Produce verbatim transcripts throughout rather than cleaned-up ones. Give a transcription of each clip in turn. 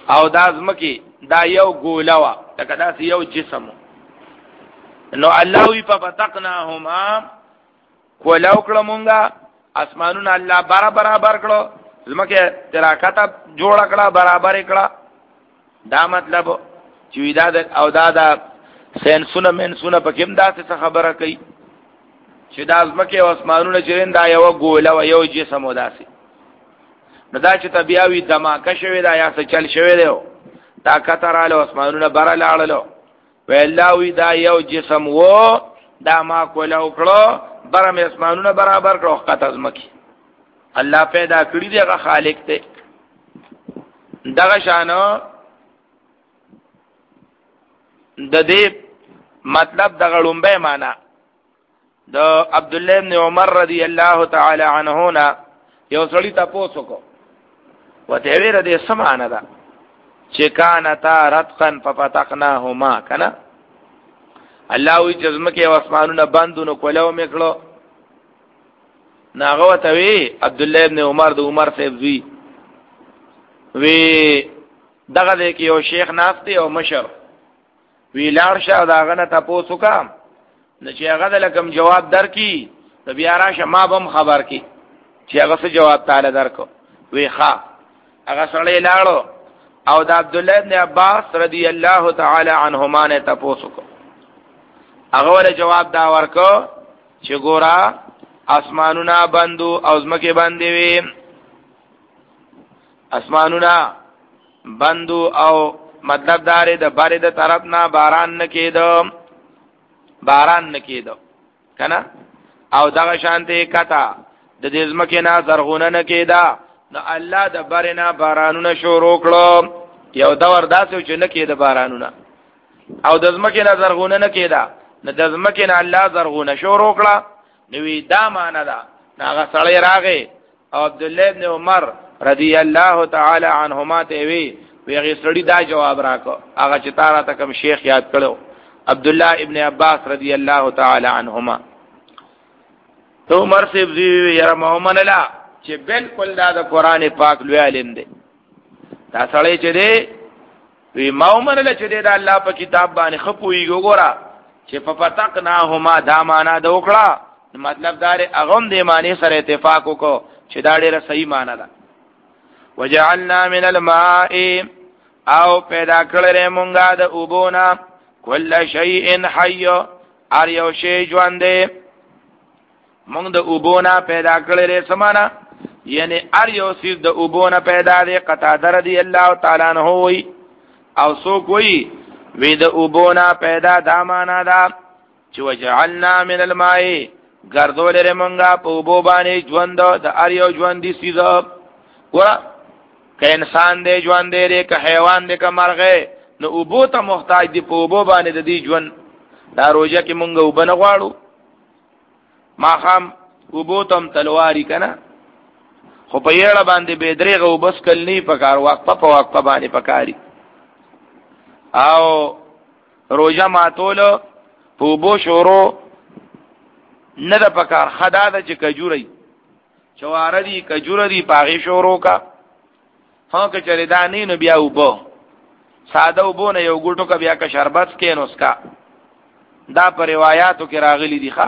او دا ځمکه دا یو ګوله وا لکه دا یو جسم نو الله وی په فتقناهما کولو کړه مونږه اسمانونه الله برابر برابر کړو ځمکه تراکته جوړ کړه برابر کړه دا مطلب چې دا او دا دا سنسونه منسونه په کوم داسې خبره کوي چې دا ځمکه او اسمانونه چې دا یو ګوله او یو جسم وداسي نو دا چې طبيعي دماکه شوی دا یا څه چل شوی دی طاقت رااله اسمانونه بره لاړلو ویلاوی دا یو جسم وو دا ما کولو کړو بره مې اسمانونه برابر کړو خطه ځمکه الله پیدا کړی دی هغه خالق دی دغه شانو د دې مطلب د غړومبه معنا د عبد الله ابن عمر رضی الله تعالی عنهما یو سړی تاسو کو وته ویره دې سمانه ده چې کانتا رتقن ففتقناهما کنه الله وی جزمکه او اسمانونه بندونو کولو میکړو ناغه وته وی عبد الله ابن عمر د عمر صاحب وی وی دغه دې کې یو شیخ نافتی او مشر وی لار شه داغه نه تاسو کا نه چې هغه لکم جواب درکې ته بیا راشه ما بم خبر کی چې هغه څه جواب تعالی درکو وی ښا هغه سړی لاړو او د عبد الله ابن عباس رضی الله تعالی عنهما نه تاسو کو هغه ول جواب دا ورکو چې ګورا اسمانونه بندو او زمکه باندې وي اسمانونه بندو او مطلب دار د بارې د طرف نه باران نه کېدو باران نه کېدو کنه او دغه شانته کتا د دې زمکه نه زرغونه نه کېدا نو الله د بارنه بارانونه شروع کړو یو دور داسې چې نه کېده بارانونه او د زمکه نه زرغونه نه کېدا نو د زمکه نه الله زرغونه شروع کړه نو وی دا معنا ده هغه سړی راغی او عبد الله ابن عمر رضی الله تعالی عنهما ته وی وی سړی دا جواب راکو هغه چې تارا ته کوم شیخ یاد کړو عبد الله ابن عباس رضی الله تعالی عنهما تو عمر سے یاره محمد الله چې بالکل دا د قران پاک لوی علم دی دا سړی چې دی وی محمد الله چې دی د الله په کتاب باندې خپوي ګورا چې ففتقناهما دا معنا د وکړه مطلب دا اغم دې معنی سره اتفاق وکړو چې دا ډیره صحیح معنا ده وجعلنا من الماء او پیدا کړل مونږه د اوبونا کل شیء حی ار یو شی ژوند مونږ د اوبونا پیدا کړل سمانا یعنی ار یو سیز د اوبونا پیدا دی قطادر دی الله تعالی عنہ وی او سو کوئی وی د اوبونا پیدا دا معنا دا چې وجعلنا من الماء ګرځول لري مونږه په اوبو باندې ژوند د ار یو ژوند دي سیز ګور که انسان دی ژوند دی که حیوان دی که مرغه نو اوبو ته محتاج دی په اوبو باندې د دې ژوند دا روزه کې مونږه وبنه غواړو ما خام اوبو تم تلواری کنه خو په یړه باندې به درېغه وبس کل نه پکار وقفه په وقفه باندې پکاري او روزه ماتول په اوبو شورو نه د پکار خدا د چې کجوري چواردی کجوري پاغي شورو کا ها که چره دانی نو بیا وبو ساده وبو نه یو ګټو کا بیا کا شربت کې نو اسکا دا پر روایتو کې راغلي دي ښا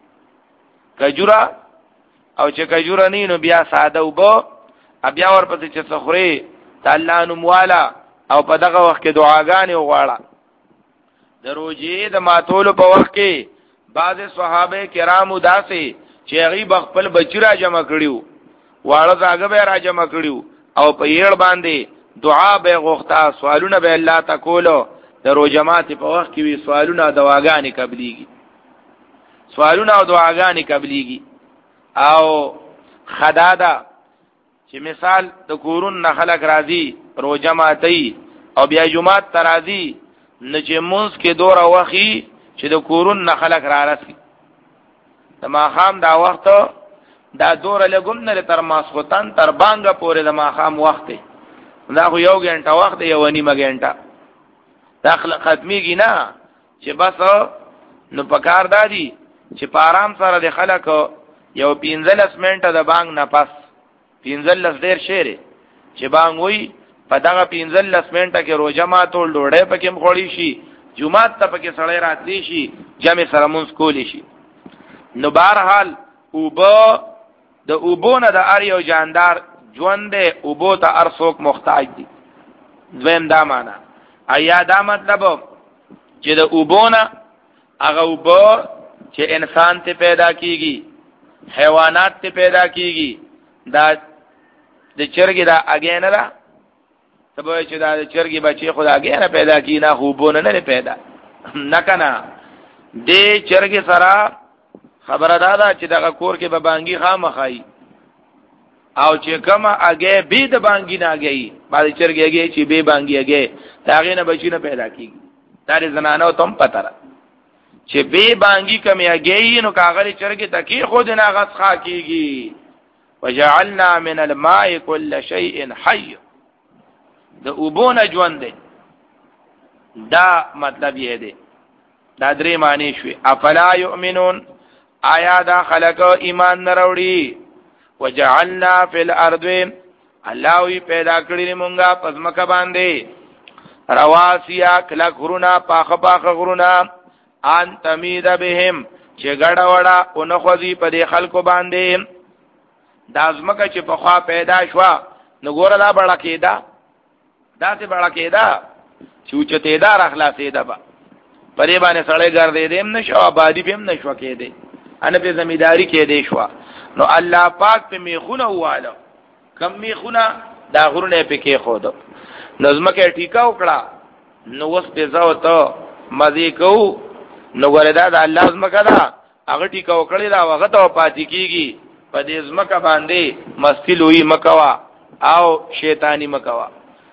کجورا او چې کجورا نه نو بیا ساده وبو بیا ورپسې چې سخري تعالی نو موالا او په دغه وخت کې دعاګانې وغواړه د روزي د ماتولو په وخت کې بعض صحابه کرامو داسې چې غیب خپل بچی را جمع کړیو واړه زاګه به را جمع کړیو او په یړ باندې دعا به غوښتا سوالونه به الله تکولو د روزمات په وخت کې وی سوالونه دواګانې قبليږي سوالونه او دعاګانې قبليږي او خدادا چې مثال د کورون نه خلق راضي روزماتي او بیا جمعات ترازی نجمونس کې دور وخی چې د کورون نه خلق را رسي د ماخام دا وخت دا دور لګم نه تر ماسختن تر بانګه پورې د ماخام وخت دا خو یو غنټه وخت یو نیمه غنټه داخله ختميږي نه چې بس نو پکار دادی چې په آرام سره د خلک یو پینځلس منټه د بانګ نه پس پینځلس ډیر شعر چې بانګ وای په دغه پنځل لس منټه کې روزه ماتول ډوړې پکې مخوړی شي جمعات ته پکې سړی راتلی شي جمع سره مونږ کولی شي. نو بهرحال اوبه د اوبونه د ار یو جاندار ژوند اوبو ته ار څوک محتاج دي. دویم دا معنا ایا دا مطلب چې د اوبونه هغه اوبه چې انسان ته پیدا کیږي حیوانات ته پیدا کیږي دا د چرګي دا اگې نه ده سبا چې دا د چرګي بچي خدا اگې نه پیدا کی نه خوبونه نه پیدا نه کنه دې چرګي سره خبره دا ده چې دغه کور کې به بانګي خامخای او چې کما اگې به د بانګي نه اگې باندې چرګي اگې چې به بانګي اگې داغه نه بچي نه پیدا کیږي دا زنانو تم پته را چې به بانګي کمی اگې نو کاغذ چرګي تکي خود نه غسخه کیږي. وجعلنا من الماء كل شيء حي د اوبونه ژوند دی دا مطلب یې دی. دا درې معنی شوي. افلا یؤمنون آیا دا خلق ایمان نه وروړي. وجعلنا فی الارض الله وی پیدا کړی مونږه پزمکه باندې رواسیا کلا غرونا پاخه پاخه غرونا ان تمید بهم چې ګډه وړه اون خوځي په دې خلکو باندې دا ازمکه چې په خوا پیدا شوا نو ګوره دا بڑا کېدا دا ته بڑا کېدا چې چته دا راخلاصې ده با پرې باندې سړی ګرځې دیم نشو آبادی بهم نشو کېده ان په زمیداری کېده شو. نو الله پاک په میخونه واله کم میخونه دا غرونه په کې خود نو ازمکه ټیکا وکړه نو وس په ځاو ته مزي کو نو وردا د الله ازمکه دا هغه ټیکا وکړي دا وخت او پاتې کیږي په دې ازمکه باندې مستی لوی مکوا او شیطانی مکوا.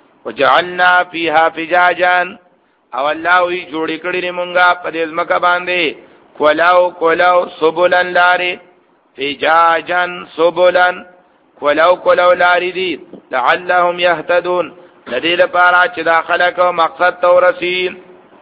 وجعلنا فيها فجاجا او الله وی جوړی کړی مونږه په دې ازمکه باندې کولاو کولاو سبولن لاري فجاجا سبولن کولاو کولاو لاري دي لعلهم يهتدون لدې لپاره چې داخله کو مقصد تورسي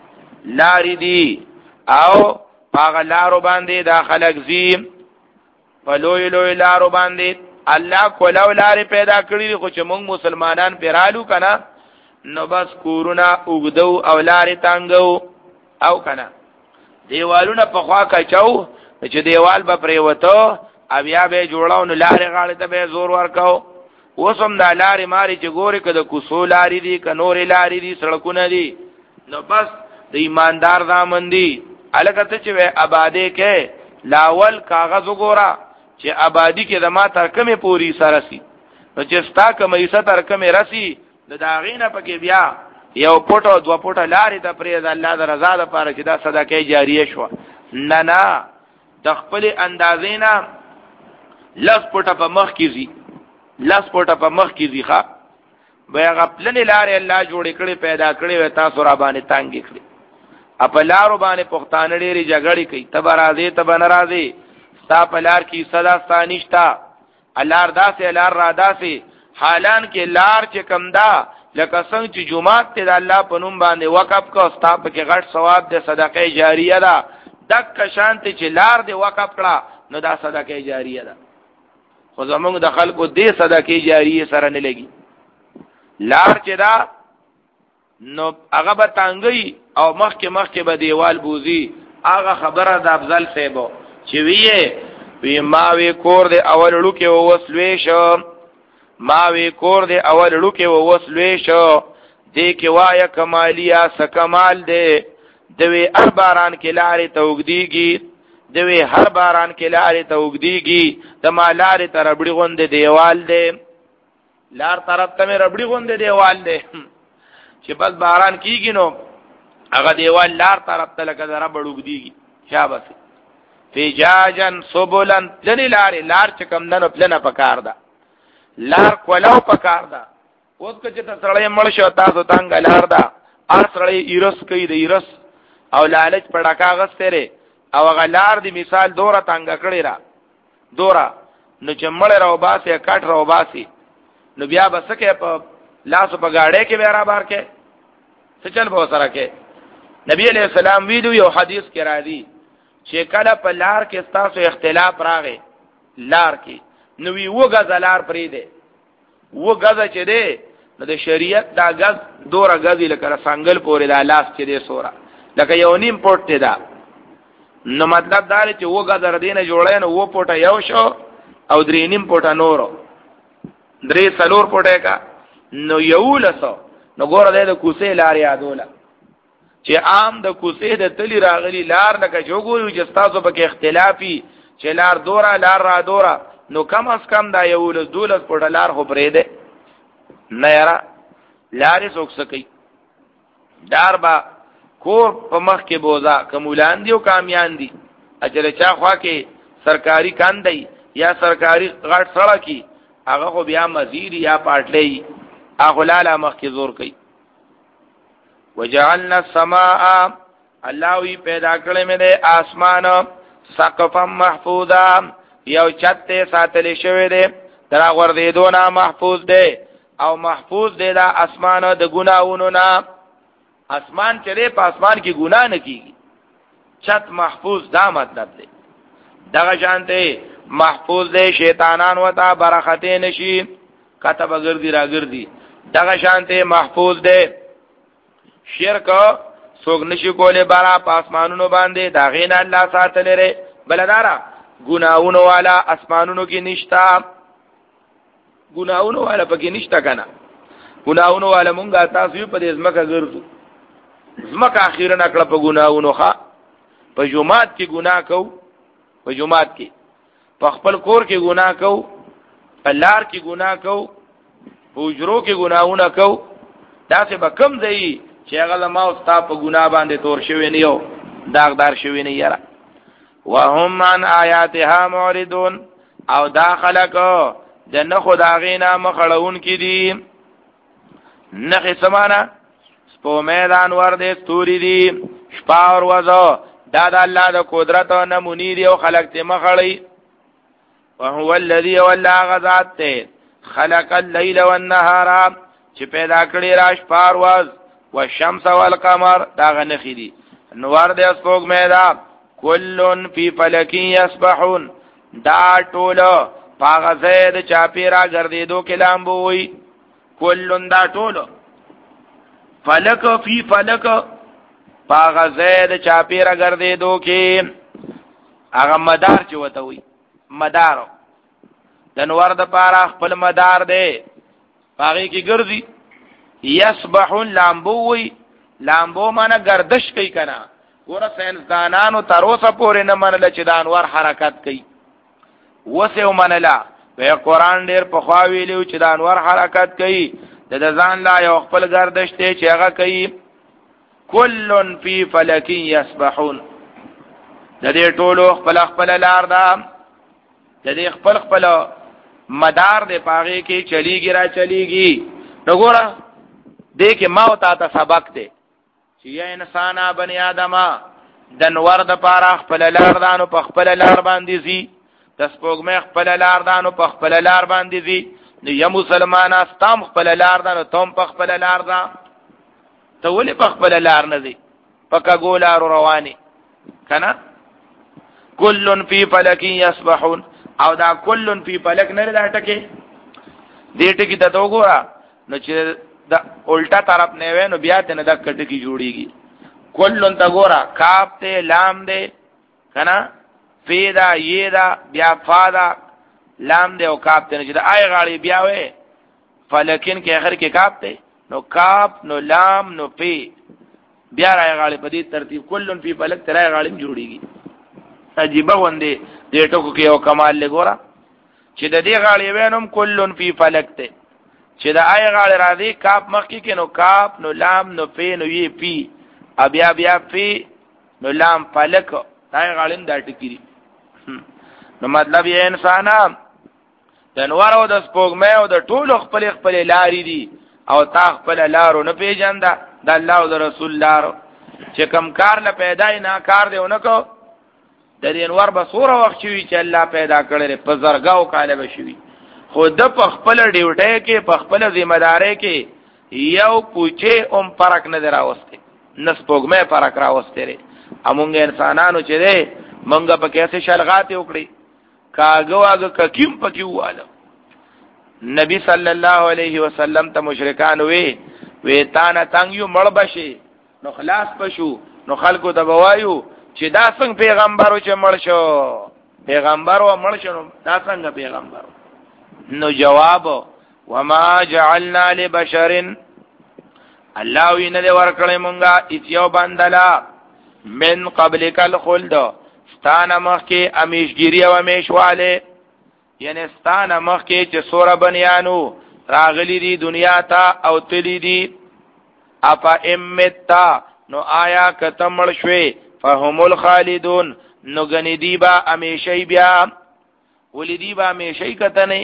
لاري دي او هغه لارو باندې داخله زیم په لوی لوی لارو باندې الله کولاو لاري پیدا کړی خو چې موږ مسلمانان پیرالو کنه نو بس کورونا وګدو او لاري تانګو او کنه دیوالونه په خوا کچاو چې دیوال به پریوتو او بیا به جوړاو نو لاري غاړه ته به زور ورکاو. وسم دا لاري ماري چې ګوري کده کوسو لاري دي کنوري لاري دي سړکونه دي نو بس د ایماندار ځامن دي الکته چې آبادې کې لاول کاغذ وګورا چې آبادی کې دما تر کمه پوری سره سي نو چې ستا کمه ایسه تر کمه رسی د داغینه پکې بیا یو پټو دو پټه لارې ته پرې د الله د رضا لپاره چې دا صدقه جاریه شو نه نه د خپل اندازینا لس پټه په مخ کې زی لس پټه په مخ کې زی ښا بیا غپلن لارې الله جوړ کړي پیدا کړي و تاسو را باندې تانګ کړي په لارو باندې پښتانه ډېری جګړې کوي تبه راځي تبه ناراضي ستا په لار کې صدا ستانشتا لار داسې لار را داسې حالان کې لار چې کم دا لکه څنګه چې جمعات ته د الله په نوم باندې وقف کو ستا په کې غټ ثواب د صدقه جاریه ده دک شانت چې لار دی وقف کړه نو دا صدقه جاریه ده. خو زمونږ د خلکو دې صدقه جاریه سره نه لګي لار چې دا نو هغه به تانګي او مخکې مخکې به دیوال بوزي. هغه خبره د افضل صاحب چې ویې وی ما وی کور د اول لوکي ووسلوي شو ما وی کور د اول لوکي ووسلوي شو دې کې وایا کمالیا سکمال دې دوی هر باران کې لارې توګديږي دوی هر باران کې لارې توګديږي د ما لارې تر ربړي غوند دیوال دې لار طرف ته مې ربړي غوند دیوال دې چې بس باران کیږي نو هغه دیوال لار طرف ته لکه ذره بړوګديږي شابه فجاجن سبولن ځنی لارې لار چې کم دنو پلنه پکار ده لار کولاو پکار ده. اوس که چې سړی مړ شو تاسو څنګه لار ده ار سړی ایرس کوي د ایرس او لالچ پړکا غستره او هغه لار دی مثال دوره څنګه کړی را دوره نو چې مړ راو باسي کټ راو باسي نو بیا بسکه په لاس په گاډه کې بیره بار کې څه چل به سره کې نبی علیہ السلام ویلو یو حدیث کې را دي چې کله په لار کې تاسو اختلاف راغی لار کې نو وی وګه زلار پرې ده وګه چې ده نو د شریعت دا غز دوره غزي لکه سنگل پورې دا لاس چې دې سورا لکه یو نیم پټ ته دا نو مطلب دا چې و غزر دینه جوړای نو و پټه یو شو او درې نیم پټه نورو درې څلور پټه کا نو یو لسو نو ګوره د کوسې لار یادوله چې عام د کوسې د تلی راغلی لار لکه جوګوري چې تاسو پکې اختلافي چې لار دورا لار را دورا نو کم از کم دا یو لس دولس پټه لار خو پرې ده نه یاره لارې څوک سکی دار با کور په مخ کې بوزا کمولان دی او کامیان دي اجل چا خوا کې سرکاري کاندای یا سرکاري غټ سړکی هغه خو بیا مزید یا پټلې هغه لاله مخ کې زور کوي وجعلنا السماء الله وی پیدا کړل مې د اسمان سقفا محفوظا یو چته ساتل شوی دی تر غور دی دونه محفوظ دی او محفوظ دی دا اسمان د ګناونو نه اسمان چره په اسمان کې ګناه نه کیږي چت محفوظ دا مطلب دی دغه شانته محفوظ دی شیطانان وتا برخته نشي کتب ګرځي راګرځي دغه شانته محفوظ دی شرک سوګ نشي کوله بارا پاسمانونو باندې دا غین الله ساتل لري بلدارا ګناونو والا اسمانونو کې نشتا ګناونو والا پکې نشتا کنه ګناونو والا مونږه تاسو په دې ځمکه ګرځو ځمکه اخیرا نکړه په ګناونو ښا په جمعات کې ګناه کو په جمعات کې په خپل کور کې ګناه کو په لار کې ګناه کو په اجرو کې ګناونه کو دا څه به کم دی چې هغه ما او ستا په ګناه باندې تور شوی نه یو داغدار شوی نه یاره وهم عن آیاتها معرضون او دا خلق جنه خداغینا مخړون کی دي نخې سمانا سپو میدان ور دې ستوري دي شپه اور وځو دا د الله د قدرت او نمونی دی او خلق ته مخړی وهو الذي ولا غذات خلق الليل والنهار چې پیدا کړی راش پارواز والشمس والقمر دا غنخې دي نور دې سپوږ میدان کلن فی فلک یسبحون دا ټولو پاغه زید چاپیرا ګرځیدو کلام بووي کلن دا ټولو فلک فی فلک پاغه زید چاپیرا ګرځیدو کې هغه مدار چې وته وي مدار د نور د پاره خپل مدار دی پاغه کې ګرځي یسبحون لامبووي لامبو معنی گردش کوي کنه ګوره ساينسدانانو تر اوسه پورې نه منل چې د انوار حرکت کوي وسه منلا په قرآن ډېر په خوا ویلو چې د انوار حرکت کوي د ځان لا یو خپل گردش ته چې هغه کوي کلن فی فلک یسبحون د دې ټولو خپل خپل لار ده د دې خپل خپل مدار د پاغه کې چلیږي را چلیږي وګوره دې کې ما او تا ته سبق دی چې یا انسان بنی آدم د نور د پاره خپل لار دانو په خپل لار باندې زی د سپوږمۍ خپل لار دانو په خپل لار باندې زی نو یا مسلمان استام خپل لار دانو تم په خپل لار دا ته ولې په خپل لار نه زی پکا ګولار رواني کنه کلن فی فلک یسبحون او دا کلن فی فلک نه راټکه دې ټکی ته وګوره نو چې دا الټا طرف نه وې نو بیا ته نه د کټ کی جوړیږي کلن تا ګورا کاف ته لام دې کنه فیدا یدا بیا فادا لام دې او کاف ته چې دا آی غاړي بیا وې فلکین کې اخر کې کاف ته نو کاف نو لام نو پی بیا راي غاړي په دې ترتیب کلن فی فلک ترای غاړي جوړیږي عجیب وندې دې ټکو کې یو کمال لګورا چې د دې غاړي وینم کلن فی فلک ته چې دا آی غاړي را دي کاپ مخکې کې نو کاپ نو لام نو پی نو یې پی بیا بیا پی نو لام فلک دا غاړي دا ټکی نو مطلب یې انسان د نور او د سپوږمۍ او د ټولو خپل خپل لارې دي او تا خپل لارو نه پیژنده د الله او د رسول لارو چې کم کار نه پیدا نه کار دیونه کو د دې نور به سوره وخت وي چې الله پیدا کړل په زرګاو کاله بشوي خود په خپل ډیوټي کې په خپل ذمہ داري کې یو پوچه اوم فرق نه دراوسته نسپوږمې فرق راوسته لري امونږ انسانانو چې ده مونږ په کیسه شلغات وکړي کاغه واګه ککیم پکې واله نبی صلی الله علیه وسلم ته مشرکان وی وی تا نه تنگ یو مړ بشي نو خلاص پشو نو خلکو ته بوایو چې دا څنګه پیغمبرو چې مړ شو پیغمبر و مړ شو دا څنګه پیغمبر نو جواب وما جعلنا لبشر الله وینه دې ورکړې مونږه ایتیو بندلا من قبلک الخلد ستانه مخکې امیشګری او امیشواله یعنی ستانه مخکې چې سوره بنیانو راغلی دی دنیا ته او تلی دی اپا امتا نو آیا کتمړ شوي فهم الخالدون نو غنی دی با امیشی بیا ولیدی با امیشی کتنه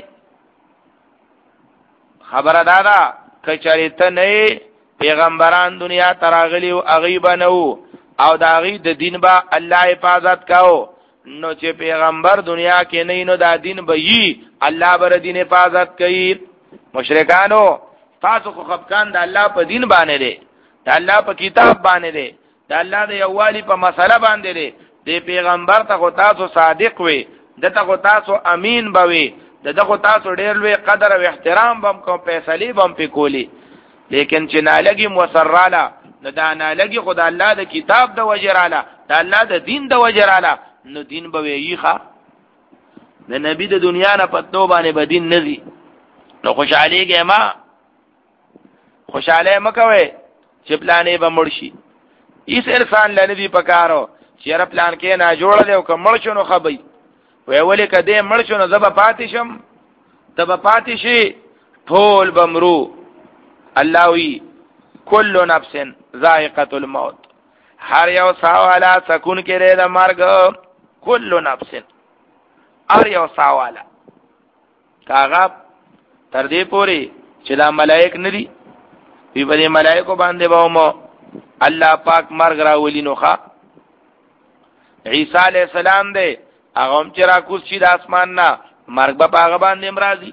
خبر دادا کچریت نه پیغمبران دنیا تراغلی او غیب نو او دا غی د دین با الله حفاظت کاو نو چې پیغمبر دنیا کې نه نو دا دین به یي الله بر دین حفاظت کوي مشرکانو تاسو خو خفقان د الله په دین باندې دي د الله په کتاب باندې دي د الله د یووالي په مسله باندې دي د پیغمبر ته خو تاسو صادق وي دته خو تاسو امین بوي دته خو تاسو ډېر لوی قدر او احترام بم کوم فیصله بم په کولی لیکن چې نالګي موسراله نو دا نالګي خدای الله د کتاب د وجراله د الله د دین د وجراله نو دین به وی ښه د نبی د دنیا نه پتو باندې بدین نزي نو خوشاليږي ما خوشاله مکوي چې پلانې به مرشي ایس انسان لنی پکارو چې را پلان کې نه جوړ دی او کومل شنو خبي وی ولې کده مړ شنو زب پاتشم تب پاتشي ټول بمرو الله وی کل نفس ذائقه الموت هر یو ساوالا سکون کې د مرګ کل نفس هر یو ساوالا کاغه تر دې پوري چې دا ملائک ندي وی په ملائکو باندې باومو الله پاک مرګ راولي نوخه عیسی علی السلام دې هغه هم چې را کوز شي د اسمان نه مرګ په هغه باندې امراضي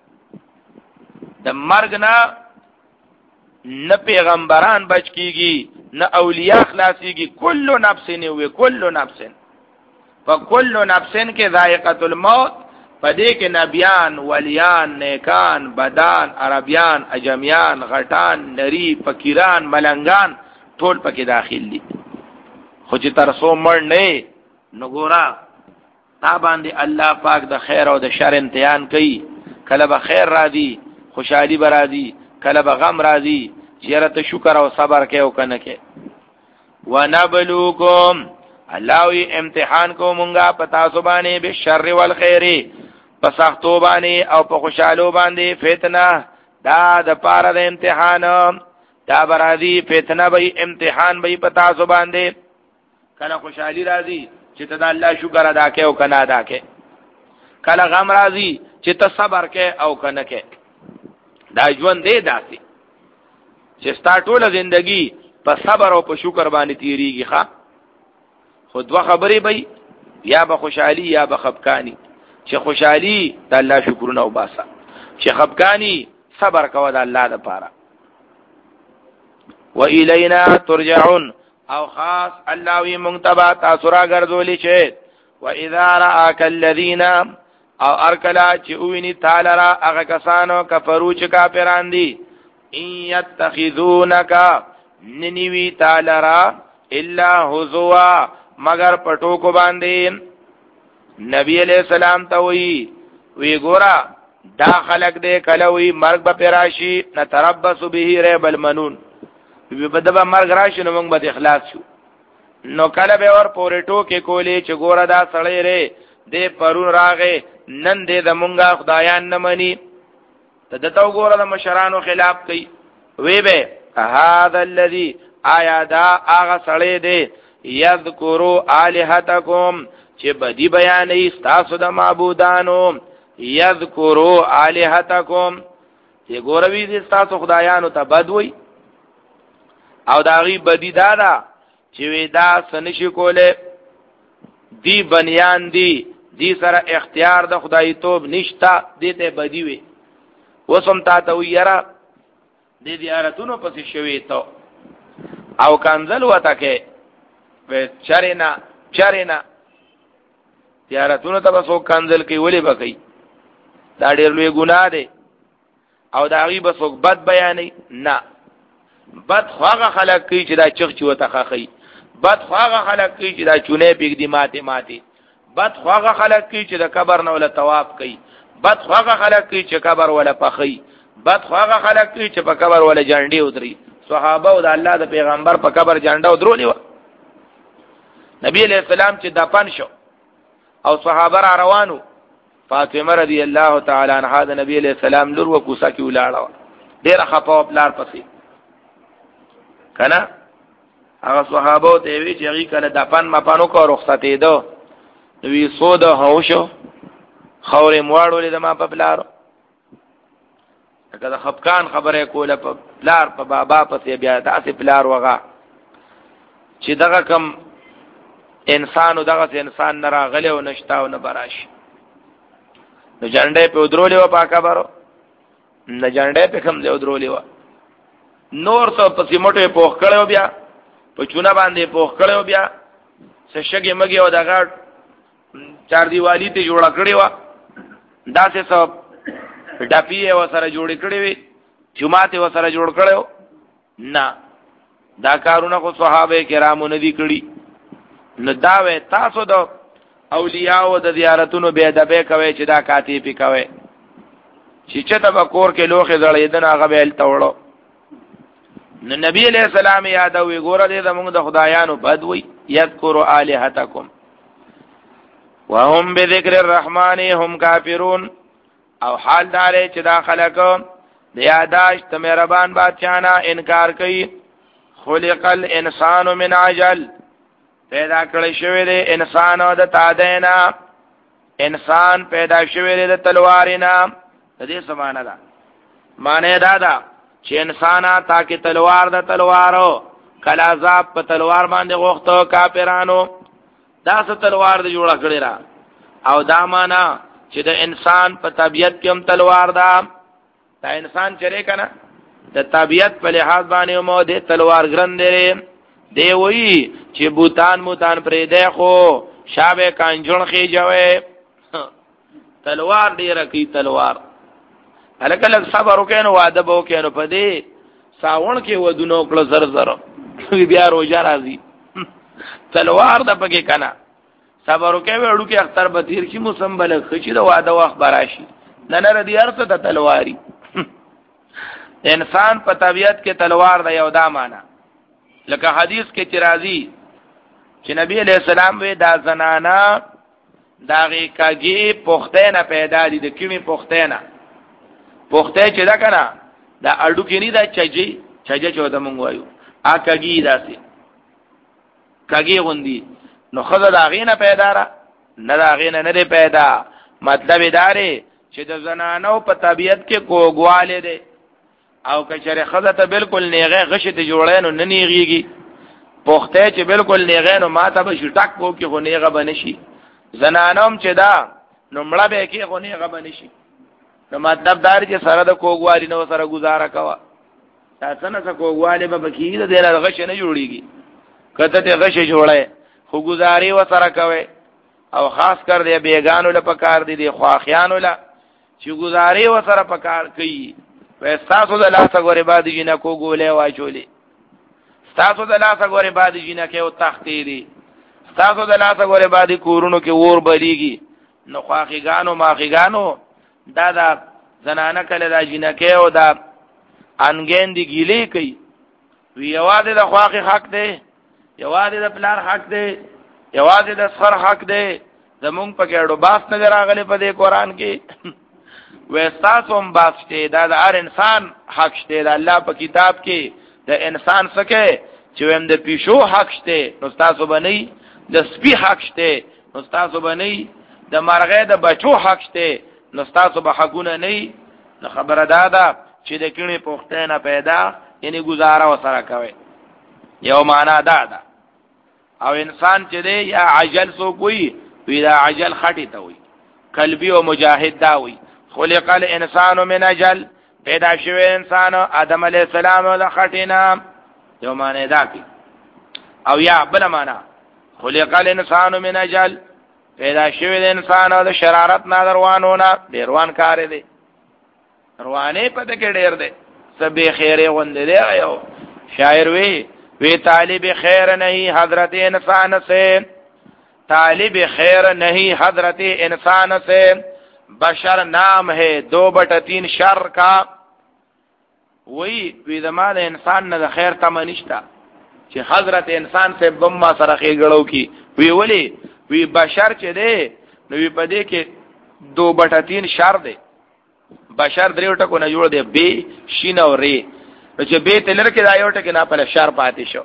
د مرګ نه نه پیغمبران بچ کیږي نه اولیاء خلاصيږي کل نفس نه وي کل نفس فکل نفس کې ذائقه الموت پدې کې نبیان ولیان نیکان بدان عربیان اجمیان غټان نری فقیران ملنګان ټول پکې داخل دي خو چې تر څو مړ نه نګورا تا باندې الله پاک د خیر او د شر امتحان کوي کله به خیر راځي خوشحالي به راځي کله به غم راځي چیرې ته شکر او صبر کې او کنه کې ونبلوکم الله وی امتحان کو مونږه پتا سو باندې به شر والخير په سختو باندې او په خوشالو باندې فتنه دا د پاره د امتحان دا برادي فتنه به امتحان به پتا سو باندې کله خوشحالي راځي چې ته د الله شکر ادا کې او کنه ادا کې کله غم راځي چې ته صبر کې او کنه کې دا ژوند دی داسي چې ستا ټوله ژوندۍ په صبر او په شکر باندې تیریږي ښا خو دوه خبرې به یا به خوشحالي یا به خفقانی چې خوشحالي د الله شکرونه وباسه چې خفقانی صبر کوه د الله لپاره و الینا ترجعون او خاص الله وی منتبا تاسو را ګرځولې چې و اذا راك الذين او ارکلا چې ویني تعالی را هغه کسانو کفرو چې کافران دي ان يتخذونك ننوي تعالی را الا هزوا مگر پټو کو باندې نبی علیہ السلام ته وی وی ګورا دا خلق دې کلوي مرګ به پراشي نتربص به ريب المنون وی بدبا مرګ راشي نو موږ به اخلاص شو نو کله به ور پورې ټوکې کولې چې ګورا دا سړی ری دې پرون راغې نن دې د مونږه خدایان نه مني ته دته ګورا د مشرانو خلاف کوي وی به هذا الذي آیا دا هغه سړی دی یذکروا الہتکم چې بدی بیانې تاسو د معبودانو یذکروا الہتکم چې ګوروي دې تاسو خدایانو ته بدوي او دا غي بدی دادا چې ودا سنشي کوله دی بنیان دی دی سره اختیار د خدای توب نشتا دته بدی وي وسم تا ته ویرا دې دیارتونو پسې شوي ته او کنزل وته کې و چرینا چرینا دیارتونو ته بسو کنزل کې ولې بکی دا ډېر لوی ګناه دی او دا غي بس بد بیانې نه بد خواغه خلق کوي چې دا چغ چوته خخي بد خواغه خلق کوي چې دا چونه پیګ دی ماته ماته بد خواغه خلق کوي چې د قبر نه ولا طواف کوي بد خواغه خلق کوي چې قبر ولا پخي بد خواغه خلق کوي چې په قبر ولا جنډي ودري صحابه او د الله د پیغمبر په قبر جنډه ودرولې و نبی علیہ السلام چې دفن شو او صحابه را روانو فاطمه رضی الله تعالی عنها د نبی علیہ السلام لور و کوسه کې ولاړه ډېر خپه پلار پسې کنه هغه صحابه ته وی چې هغه کله دفن مپانو کو رخصتې دو وی سود هوشو خورې مواړولې د ما په پلار کله خپکان خبره کوله په پلار په بابا پسې بیا تاسو پلار وغه چې دغه کم انسان او دغه انسان نه راغلی او نشتا او نه براش نو جنډې په درولې و پاکا بارو نه جنډې په کوم ځای درولې و نور څه په سیمټه پوخ کړو بیا په چونه باندې پوخ کړو بیا سشګي مګي او دغه چار دیوالی ته جوړ کړی و داسې څه ډپی و سره جوړ کړی وي جمعه و سره جوړ کړو نه دا کارونه خو صحابه کرامو ندي کړی نو دا و تاسو د اولیاء او د زیارتونو به ادبه کوي چې دا کاتی پی کوي چې چته بکور کې لوخه زړېدنه هغه به التوړو نو نبی علیہ السلام یادوي ګوره دې زموږ د خدایانو بدوي یذکر الہتکم وهم بذکر الرحمن هم کافرون او حال دار چې دا خلق د یاداشت مهربان بادشاہ نه انکار کوي خلق الانسان من عجل پیدا کړی شوی دی انسان او د تادینا انسان پیدا شوی دی د تلوارینا د دې سمانه ده معنی دا ده چې انسان تا کې تلوار د تلوارو کله عذاب په تلوار باندې غوښتو کافرانو دا څه تلوار دی جوړه کړی را او دا معنا چې د انسان په طبیعت کې هم تلوار ده دا انسان چره کنه د طبیعت په لحاظ باندې مو د تلوار ګرن دی دی وی چې بوتان موتان پرې دی خو شابه کانجون خېجوي تلوار دی رکی تلوار هلکه لږ صبر وکینو واده به وکینو په دې ساون کې ودونو کړه زر زر بیا روزه راځي تلوار د پکې کنه صبر وکوي وړو کې اختر به تیر شي موسم بل خچې د واده وخت براشي نه نه ردی ارته د تلواري انسان په طبیعت کې تلوار د یو دا معنا لکه حدیث کې چې راځي چې نبی علیہ السلام وی دا زنانا داغه کاږي پخته نه پیدا دي د کیمي پخته نه پخته چې دا کنه دا اډو کې نه دا چجي چجه چې وته مونږ وایو ا کاږي داسي کاږي غوندي نو خدای دا غینه پیدا را نه دا غینه نه پیدا مطلب داري چې د زنانو په طبیعت کې کوګواله دي او کچره خزه ته بالکل نیغه غشت جوړین نو ننیږي پخته چې بالکل نیغه نو ماته به شټک کو کې خو نیغه بنشي زنانوم چې دا نو مړه به کې خو نیغه بنشي نو مطلب دار چې سره د کوګوالي نو سره گزاره کوا تاسو نه کوګوالي به بکې د دې غش نه جوړيږي کته ته غش جوړه خو گزاري و سره کوي او خاص کر دې بیگانو له پکار دي دي خواخیانو له چې گزاري و سره پکار کوي وستاسو د لاسه غوري بعد جنہ کو ګولې واچولې ستاسو د لاسه غوري بعد جنہ کې او تختې دي ستاسو د لاسه غوري بعد کورونو کې ور بلیږي نو خواخیګانو ماخیګانو دا دا زنانه کله دا جنہ کې او دا انګین دی ګیلې کوي وی یواده د خواخي حق دی یواده د پلار حق دی یواده د سخر حق دی زمونږ په کې اډو باس نظر راغلي په دې قران کې وستاسوم باسته دا د هر انسان حق شته د الله په کتاب کې د انسان سکه چې ويم د پیشو حق شته نو تاسو باندې د سپي حق شته نو تاسو باندې د مرغې د بچو حق شته نو تاسو به حقونه نه نو خبره دادا چې د کینې پختنه پیدا یعنی گزاره وسره کوي یو معنا دادا او انسان چې دی یا عجل سو کوئی وی دا عجل خټی ته وي قلبی او مجاهد دا وي خلق الانسان من اجل پیدا شوی انسان آدم علیہ السلام د خټینا یو معنی دا کی او یا بل معنا خلق الانسان من اجل پیدا شوی انسان د شرارت نه دروانونه ډیروان کار دی روانه پته کې ډیر دی سبه خیره غوند دی یو شاعر وی وی طالب خیر نہیں حضرت انسان سے طالب خیر نہیں حضرت انسان سے بشر نام ہے دو بٹا تین شر کا وی وی زمان انسان نه خیر تمنشتا چې حضرت انسان سے بما سره خېګړو کی وی ولی وی بشر چې دی نو وی پدې کې دو بٹا تین شر دی بشر دریو ټکو نه جوړ دی بی شین او ری نو چې به تلر کې دا یو ټکی نه په شر پاتې شو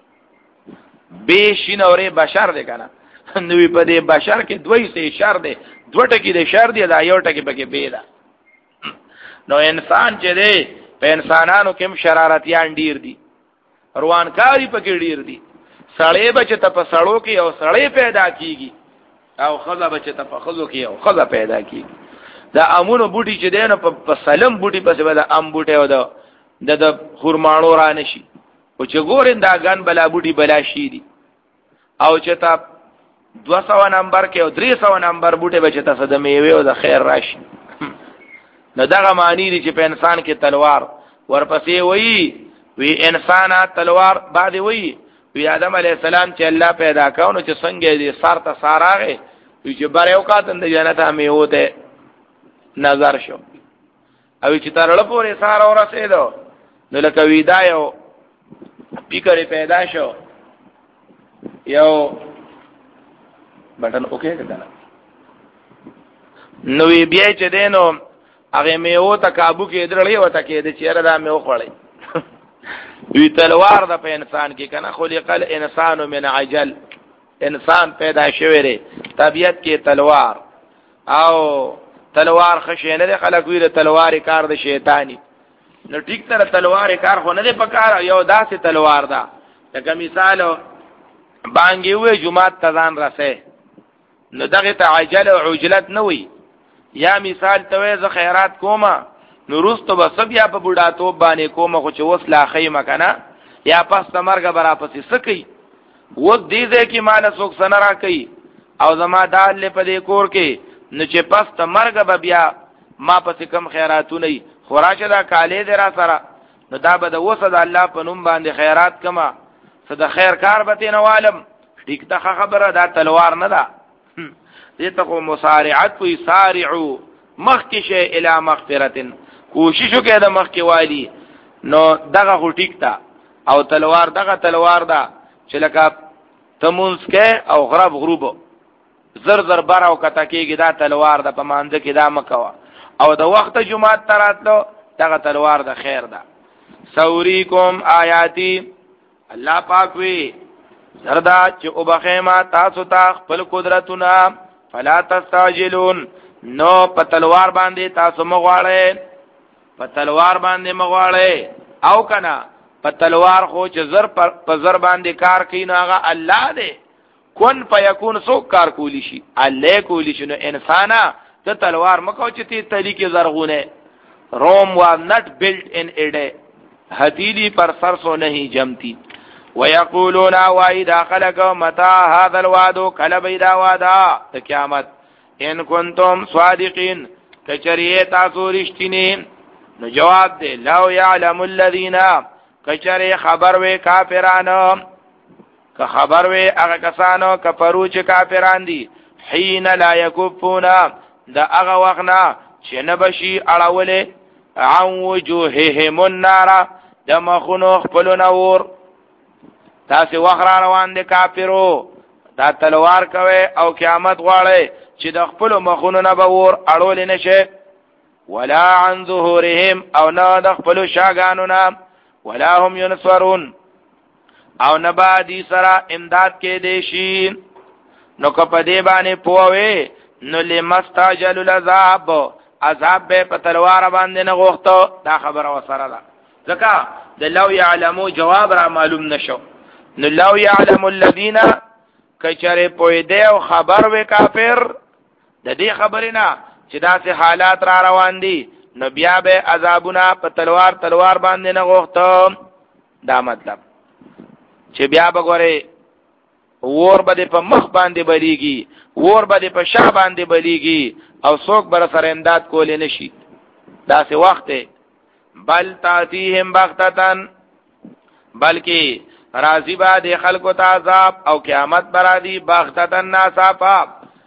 به شین اورې بشر دی کنه نو په دې بشر کې دوی سه شر دی دوه ټکی د شر دی دا یو ټکی پکې به دا نو انسان چې دی په انسانانو کې شرارتيان ډیر دي روانکاری پکې ډیر دي سړی بچ ته په سړو کې او سړی پیدا کیږي او خزه بچ ته په خزو کې او خزه پیدا کیږي دا امونو بوټي چې دی نو په سلم بوټي پسې به دا ام بوټي او دا د د خورمانو را نشي او چې ګورین دا ګن بلا بوټي بلا شي دي او چې تا دو سو نمبر کې او درې سو نمبر بوټي بچ ته صد میوه او د خیر راشي نو دغه معنی دي چې په انسان کې تلوار ورپسې وایي وی انسان تلوار بعد وایي وی آدم علی السلام چې الله پیدا کاو نو چې څنګه دي سر ته ساراغه وی چې بره او کاتن د جنت هم یو ته نظر شو او چې ترړه پورې سار اور رسیدو نو لکه ویدایو پیکر پیدا شو یو بٹن اوکے کړه نو وی بیا چې دینو هغه میو ته काबू کې درلې وته کې د چیرې دا میو خړې وی تلوار د په انسان کې کنه خلق الانسان من عجل انسان پیدا شوی دی طبیعت کې تلوار او تلوار خشینه د خلک وی د تلوار کار د شیطانی نو ټیک تر تلوار کار خو نه دی پکار یو داسې تلوار ده لکه مثال بانګي وې جمعات تزان راسه نو دغه ته عجل او عجلت نه وي یا مثال ته زه خیرات کومه نو روستو بس بیا په بوډاتو باندې کومه خو چې وس لا خیمه کنه یا پس تمرګه برا پسې سکی و دې دې کې مال څوک سنرا کوي او زما دال له په دې کور کې نو چې پس تمرګه بیا ما پسې کم خیراتونه خوراشه دا کالې دې را سره نو دا به د وسه د الله په نوم باندې خیرات کما صد خیر کار به نه عالم ټیک ته خبره دا تلوار نه ده دې ته مسارعت کوي سارعو مخکشه الی مغفرت کوشش وکړه د مخکې والی نو دغه هټیک تا او تلوار دغه تلوار دا چې لکه تمونس کې او غرب غروب زر زر بار او کته کېږي دا تلوار د پمانځ کې دا مکوا او د وخت جمعات تراتلو دغه تلوار د خیر دا سوریکم آیاتی الله پاک وی دردا چې او بخیمه تاسو ته خپل قدرتونه فلا تستعجلون نو په تلوار باندې تاسو مغواړئ په تلوار باندې مغواړئ او کنا په تلوار خو چې زر په زر باندې کار کوي نو هغه الله دی کون فیکون سو کار کولی شي الله کولی شي نو انسانا ته تلوار مکو چې تی تلی کې زرغونه روم was not built in a day हथीली पर सरसों नहीं जमती ويقولون واذا خلق متى هذا الوعد كل بيدا وعدا قیامت ان کنتم صادقین کچریه تاسو رښتینی نو جواب دی لو يعلم الذين کچریه خبر وې کافرانو که خبر وې هغه کسانو کفرو چې کافران دي حين لا يكفون دا هغه وغنا چې نبشي اړولې عن وجوههم النار د مخونو خپل نور تاسو وخرا روان دي کافرو دا تلوار کوي او قیامت غواړي چې د خپل مخونو نه باور اړول نشي ولا عن ظهورهم او نه د خپل شاګانو نه ولا هم ينصرون او نه بعدي سره امداد کې دي شي نو که په دې باندې پووي نو لمستعجل العذاب عذاب به په تلوار باندې نه غوښتو دا خبره وسره ده ځکه د لو يعلمو جواب را معلوم نشو نو لو يعلم الذين کچره پوی دی او خبر و کافر د دې خبرینا چې داسې حالات را روان دي نو بیا به عذابونه په تلوار تلوار باندې نه غوښتو دا مطلب چې بیا بګوره ور باندې په مخ باندې بلیږي ور باندې په شا باندې بلیږي او څوک بر سره امداد کولې نشي دا سه وخت بل تاتیهم بغتتن بلکې راضی با د خلکو ته عذاب او قیامت برادی بغتتن ناصافا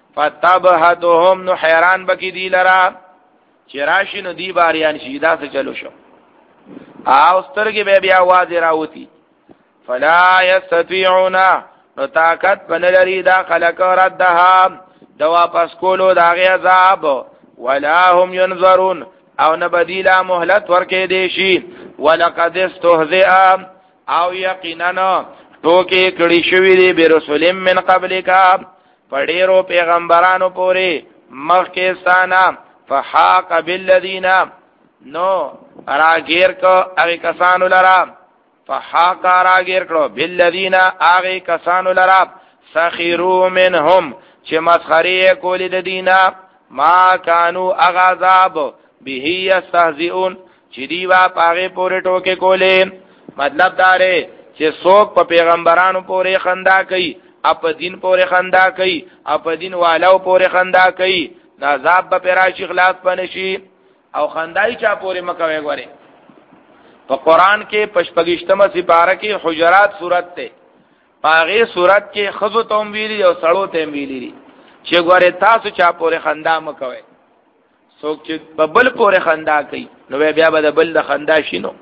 فتبهتهم نو حیران بکی دی لرا چې راشي نو دی باریان شي دا څه چلو شو او سترګې به بیا आवाज راوتی فلا یستطيعون نو طاقت بنلری دا خلق ردها دا واپس کولو دا غی عذاب ولا هم ينظرون او نبدیلا مهلت ورکې دیشي ولقد استهزئ او یقینا ټوکې کړي شوی دی برسول من قبلک پډیرو پیغمبرانو پوری مخکې ستانه فحاق بالذین نو راگیر کو اغی کسانو لرا فحاق راگیر کرو بالذین اغی کسانو لرا سخیرو منهم چه مسخری کولی دینا ما کانو اغازاب بیهی استهزئون چه دیوا پاغی پوری ٹوکے کولی مطلب داره چه سوک پا پیغمبرانو پوری خندا کئی اپا دین پوری خندا کئی اپا دین والاو پوری خندا کئی نازاب با پیراشی خلاص پنشی او خندای چا پوری مکوي غوري په قران کې پشپګشتمه سپاره کې حجرات سورت ته پاغه سورت کې خذو توم ویلي او سړو ته ویلي چې غوري تاسو چا پوری خندا مکوي څوک چې ببل پوری خندا کوي نو بیا به د بل د خندا شینو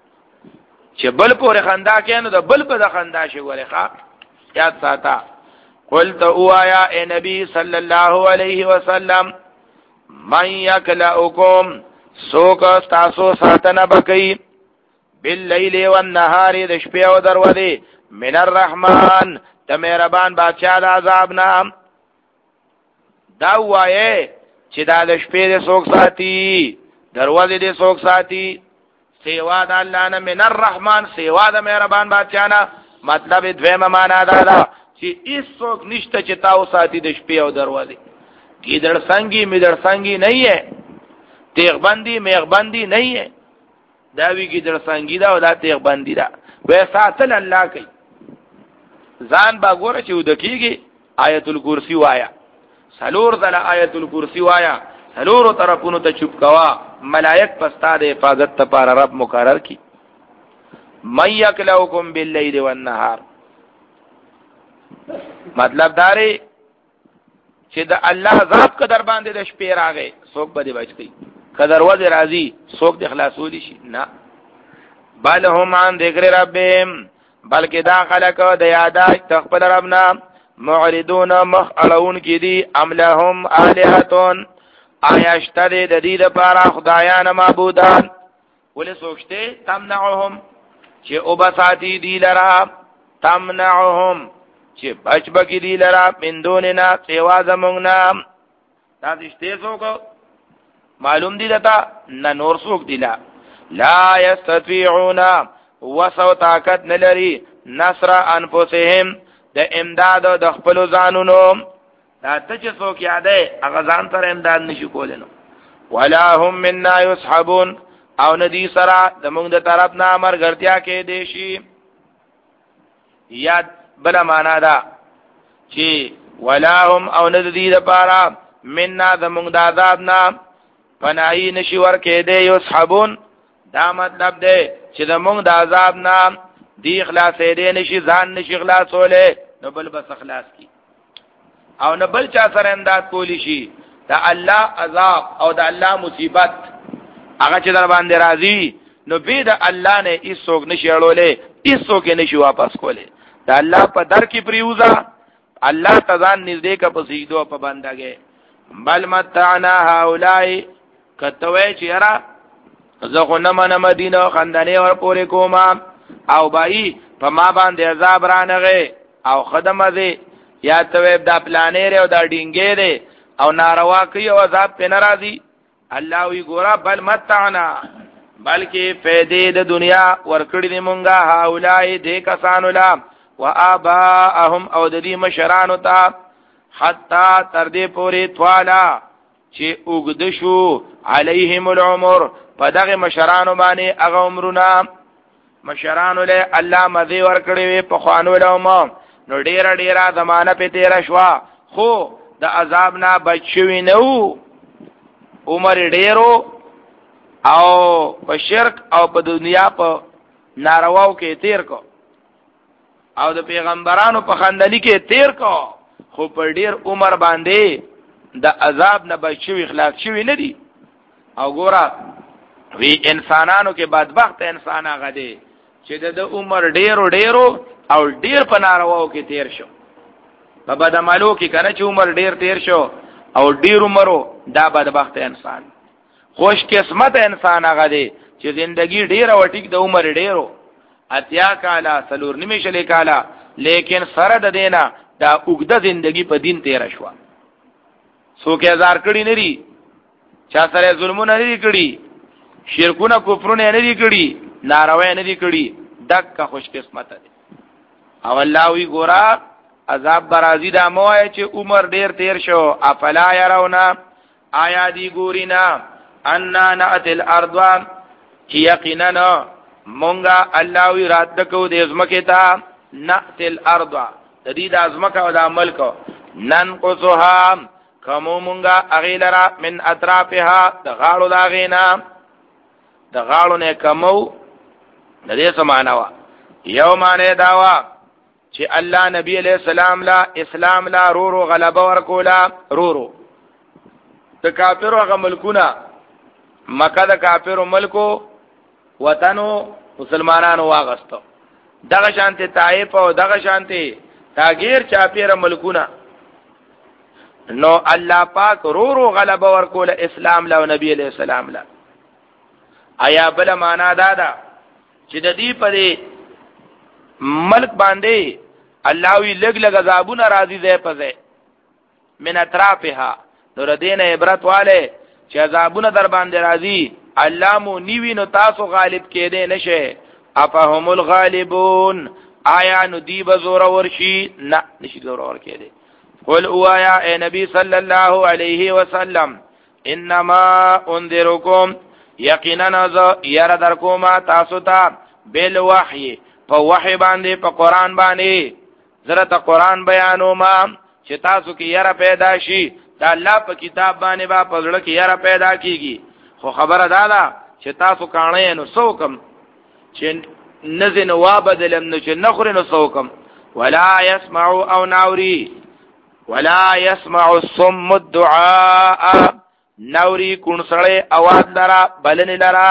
چې بل پوری خندا کوي نو د بل په د خندا شي غوري ښا یاد ساته قلت اوایا اے نبی صلی الله علیه وسلم من یکلؤکم سوک تاسو ساتنه بکی باللیل والنهار د شپې او دروازه من الرحمن ته مهربان بادشاہ د عذاب نام دا وایي چې دا د شپې د سوک ساتي دروازه د سوک ساتي سیوا د الله نه من الرحمن سیوا د مهربان بادشاہ نه مطلب دویمه معنا دا ده چې هیڅ څوک نشته چې تاسو ساتي د شپې او دروازه گیدڑ سنگی میدڑ سنگی نہیں ہے تیغ بندی میغ بندی نہیں ہے داوی گیدڑ سنگی دا او دا تیغ بندی دا ویساتل اللہ کئی زان با گورا چه ودکیگی آیت الکرسی وایا سلور دل آیت الکرسی وایا سلورو طرفونو تا چوب کوا ملائک پستا دے حفاظت تا پارا رب مقرر کی من یکلوکم باللیل والنهار مطلب داره چې د الله ذات قدر باندې د شپې راغې څوک به دې بچي قدر وځي راضي څوک د خلاصول شي نه بل هم عن ذکر ربهم بلکې دا خلک د یاداش تخپل ربنا معرضون مخ اړون کې دي املهم الہتون آیاشتره د دې لپاره خدایان معبودان ولې سوچته تمنعهم چې او بساتی دی لرا تمنعهم چې بچ بکی دی لرا من دوننا سیوا زمونگنا تا دشتے سوکو معلوم دی لتا نا نور سوک دیلا لا یستطیعون وسو طاقت نلری نصر انفسهم د امداد د خپل ځانونو دا ته چې څوک یادې هغه ځان سره امداد نشي کولای نو ولا هم منا یسحبون او ندی سره د موږ د طرف نه مرګرتیا کې دیشي یاد بلا معنا دا چې ولا هم او ندی د پاره منا د موږ د عذاب نه پناهي نشي ورکې دی یسحبون دا مطلب دی چې د موږ د عذاب نه دی خلاصې دی نشي ځان نشي خلاصوله نو بل بس خلاص کی او نه بل چا سره امداد کولی شي دا الله عذاب او دا الله مصیبت هغه چې در باندې راځي نو به دا الله نه هیڅوک نشي اړولې هیڅوک نشي واپس کولې دا الله په در کې پریوزا الله تزان نږدې کا پسیدو په بندګه بل متعنا هؤلاء کتوې چې را زخه نه من مدینه خندنه ور پورې کوما او بای په ما باندې عذاب رانغه او خدمه دې یا ته دا پلانې او دا ډینګې دې او ناروا کوي او عذاب په ناراضي الله وی ګورا بل متعنا بلکې فائدې د دنیا ورکړې دې مونږه هاولای دې کسانو لا وآباءهم او د دې مشرانو ته حتا تر دې پورې توالا چې وګد شو علیهم العمر په دغه مشرانو باندې هغه عمرونه مشرانو له الله مزي ورکړې وي په خوانو له ما نو ډیر ډیر زمانہ په تیر شوا خو د عذاب نه بچوي نو عمر ډیرو او په شرک او په دنیا په نارواو کې تیر کو او د پیغمبرانو په خندلی کې تیر کو خو په ډیر عمر باندې د عذاب نه بچو اخلاق شوی نه دی او ګوره وی انسانانو کې بدبخت انسان هغه دی چې د عمر ډیرو ډیرو او ډیر په نارواو کې تیر شو په بدعملو کې کنه چې عمر ډیر تیر شو او ډیر عمرو دا بدبخت انسان خوش قسمت انسان هغه دی چې زندگی ډیر او ټیک د عمر ډیرو اتیا کالا سلور نیمه شلې کالا لیکن سره د دینا دا اوږده زندگی په دین تیر شو څوک هزار کړي نری چا سره ظلمونه نری کړي شرکونه کفرونه نری کړي ناروا نری کړي دک خوش قسمت دی او الله وی ګورا عذاب برازی دا موای چې عمر ډیر تیر شو افلا يرونا آیا دی ګورینا ان ناتل ارض چې یقینا مونږه الله وی رات دکو د ازمکه تا ناتل ارض د دې د ازمکه او د ملک ننقصها کومو مونږه اغیلرا من اطرافها د غاړو دا غینا د غاړو نه کومو د دې سمانه وا یومانه داوا چې الله نبی علیہ السلام لا اسلام لا رورو غلبه ورکولا رورو د کافرو غ ملکونه مکه د کافرو ملکو وطنو مسلمانانو واغستو دغه شانته طائف او دغه شانته تاغیر چاپیره ملکونه نو الله پاک رورو غلبه ورکول اسلام له نبی علیہ السلام له آیا بل معنا دادا چې د دې په ملک باندې الله وی لګ لګ عذابونه راضی ده پځه من اطرافها نور دین عبرت والے چې عذابونه در باندې راضی الله مو نیوی نو تاسو غالب کېده نشه افهم الغالبون آیا نو دی بزور ورشي نه نشي زور ور کېده قل اوایا اے نبی صلی الله علیه وسلم انما انذرکم یقینا ذ ير درکوما تاسو ته بل وحی په وحی باندې په قران باندې زره ته قران بیانو ما چې تاسو کې یره پیدا شي دا الله په کتاب باندې با پزړه کې یره پیدا کیږي خو خبره دا ده چې تاسو کانه نو سوکم چې نزن وابدلم نو چې نخره نو سوکم ولا يسمعوا او ناوري ولا يسمع الصم الدعاء ناوري کون سړی आवाज لرا بلنه لرا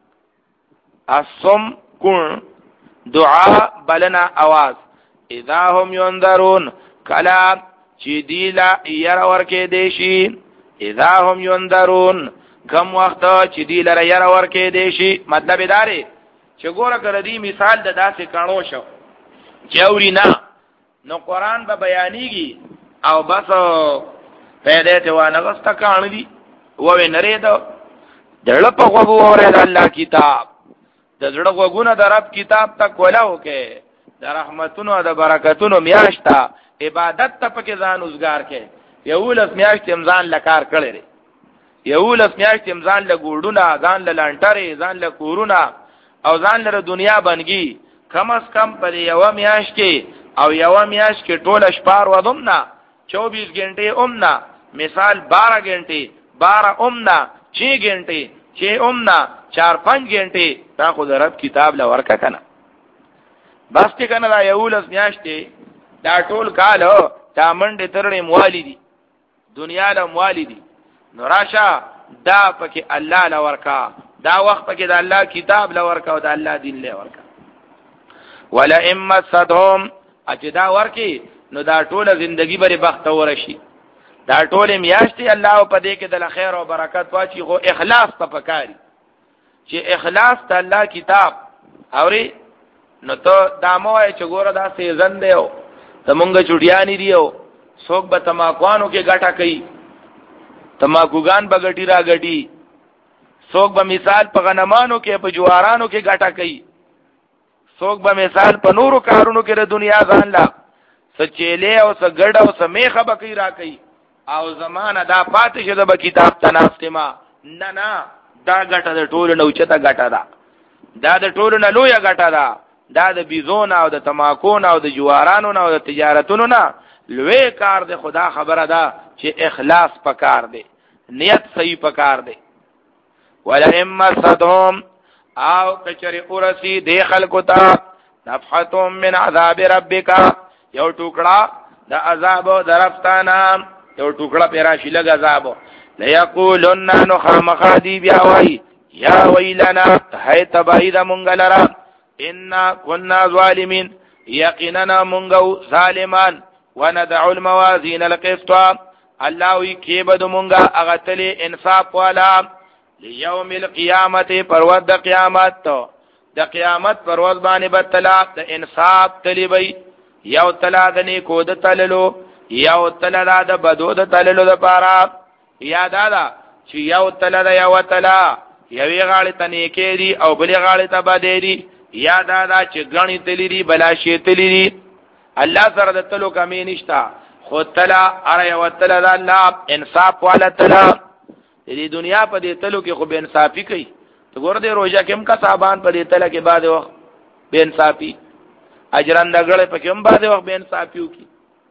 الصم کون دعاء بلنا आवाज اذا هم ينذرون کلا چې دی لا ير ورکه دیشي اذا هم ينذرون کم وخت چې دی لره ير ورکه دیشي مطلب داره چې ګوره کړه دی مثال د داسې کانو شو چوري نه نو قران به بیانېږي او بس پیدا ته وانه غستا کان دي و و نری دا دړه په غوغو اوره د الله کتاب د زړه غوګونه د رب کتاب تک ولاو کې د رحمتونو د برکتونو میاشتا عبادت ته پکې ځان اوسګار کې یو لس میاشت امزان لکار کړي یو لس میاشت امزان له ګوډونه ځان له لانټري ځان له کورونه او ځان له دنیا بنګي کم از کم په یو میاش کې او یو میاش کې ټول اشپار ودمنا چوبیس घंटे اومنا مثال بارہ घंटे بارہ اومنا چھ घंटे چھ اومنا چار پنځ घंटे تا خو درب کتاب لا ورکا کنه بس ته کنه دا یو لس میاشتې دا ټول کال تا منډه ترړې موالدي دنیا له موالدي نو راشه دا پکې الله لا ورکا دا وخت پکې د الله کتاب لا ورکا او د الله دین لا ورکا ولا اما صدهم اجدا ورکی نو دا ټوله زندگی بری بخت ورشي دا ټوله میاشتي الله په دې کې د خیر او برکت واچي خو اخلاص ته پکاري چې اخلاص ته الله کتاب اوري نو ته دامو چې ګوره دا سیزن دیو تمونګه چټیانی دیو څوک به تماکوانو کې غټه کوي تماکوګان به غټی را غټی څوک به مثال په غنمانو کې په جوارانو کې غټه کوي څوک به مثال په نورو کارونو کې د دنیا ځان لا سچېلې او سګړ او سمیخه بکی را کوي او زمانہ دا پاتې شه د کتاب تناستما نه نه دا غټه د ټولو نو چته غټه ده دا د ټولو نه لویه غټه ده دا د بيزون او د تماکون او د جوارانو او د تجارتونو نه لوی کار ده خدا خبره ده چې اخلاص پکار ده نیت صحیح پکار ده ولئن مستهم او کچری اورسی دی خلقو تا نفحتم من عذاب ربک یو ټوکړه د عذاب درفتانا یو ټوکړه پیراشی لګ عذاب ليقولن نو خامخادی بیا وای یا ویلنا هی تبعید منگلرا انا كنا ظالمین یقیننا منگو ظالمان وندعو الموازین القسط الله وی کېبد مونږه هغه تلی انصاف والا لیوم القیامت پرود د قیامت د قیامت پرود باندې بتلا د انصاف تلی وی یو تلا د نیکو د تللو یو تلا د بدو د تللو د پاره یاد ادا چې یو تلا د یو تلا یوې غاړې ته نیکې دي او بلې غاړې ته بدې دي یاد ادا چې غنی تلی دي بلا شی تلی دي الله سره د تلو کمی نشتا خو تلا اره یو تلا د الله انصاف والا تلا دې دنیا په دې تلو کې خو به انصافي کوي ته ګور دې روزه کې هم کا صاحبان په دې تلا کې بعد وخت به انصافي اجران دغړې په کې هم بعد وخت به انصافي وکي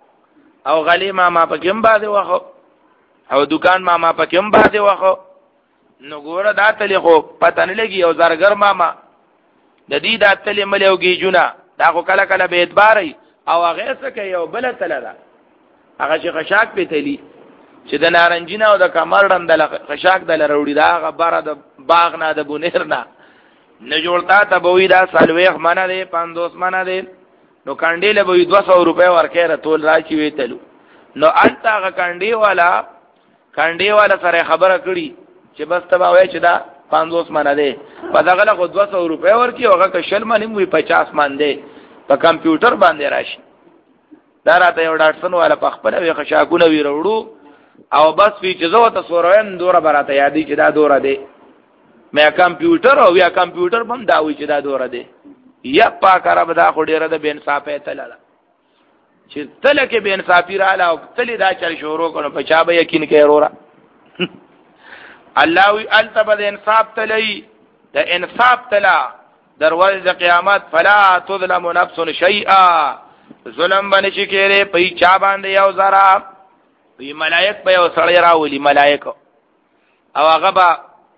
او غلی ماما په کې هم بعد وخت او دکان ماما په کې هم بعد وخت نو ګور دا تلې خو پته نه لګي او زرګر ماما د دې دا تلې مليوږي جنا دا خو کله کله به اعتباري او هغه څه کوي او بل تل ده هغه چې خشاک په تلی چې د نارنجینه او د کمر رندل خشاک د لروړي دا هغه بار د باغ نه د بونیر نه نه جوړتا ته بوې دا سلويخ منه دي پندوس منه دي نو کانډې له بوې دوه سوه روپے ورکې راتول راچی ویتلو نو انت هغه کانډې والا کانډې والا سره خبره کړي چې بس تبا وای چې دا پندوس منه دي په دغه له دوه سوه روپے ورکی هغه کشل منه وي پچاس من دي په کمپیوټر باندې راشي دا راته یو ډاټسن والا په خپل وی خشاکونه وی وروړو او بس وی چې زه ته سورویم دوره براته یادې چې دا دوره دی مې کمپیوټر او یا کمپیوټر بم دا وی چې دا دوره دی یا پاک عرب دا خو ډیره د بے انصافه تلاله چې تل کې بے انصافی رااله او تل دا چل شروع کړو په چا به یقین کې وروړه الله وی التبد انصاف تلای د انصاف تلا دروازه د قیامت فلا تظلم نفس شیئا ظلم باندې چې کېره په چا باندې یو زرا وی ملائک په یو سړی راولي ملائک او هغه با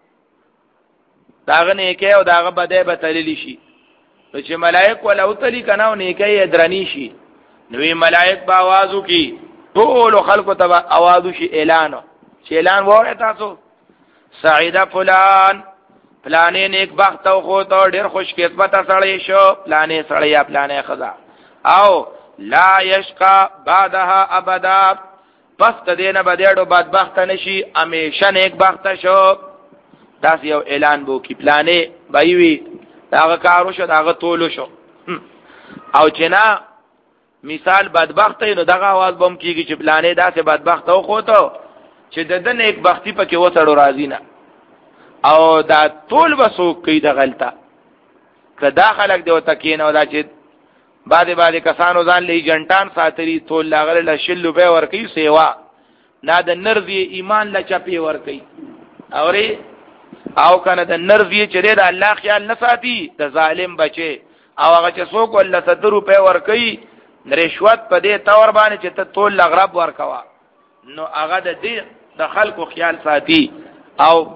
داغه نه کې او داغه بده به تللی شي نو چې ملائک ولا او تلی کنه او نه کې درنی شي نو وی ملائک با आवाज وکي ټول خلکو ته आवाज شي اعلان چې اعلان وره تاسو سعید فلان پلانې نیک بخت او خو ته ډېر خوش قسمت سړی شو پلانې سړی یا پلانې خزا او لا یشقا بعدها ابدا پس د دینه بدېړو بدبخت نشي همیشه نیک بخت شو دا یو اعلان بو کی پلانې بایوي داغه کارو شو داغه تولو شو او چنا مثال بدبخت نو دغه आवाज بم کیږي چې پلانې داسې بدبخت او خو ته چې د دې نیک بختی پکې وسړو راضی نه او دا ټول وسو کوي د غلطه کدا خلک دی او تکین او دا چې بعد بعد کسانو ځان لې جنټان ساتري ټول لاغله لشل به ور کوي سیوا نه د نرزي ایمان لا چپی ور کوي اوري او کنه د نرزي چې د الله خیال نه ساتي د ظالم بچي او هغه چې څوک ول ستر روپے ور کوي رشوت په دې تور باندې چې ته ټول لغرب ور کوا نو هغه د دې د خلکو خیال ساتي او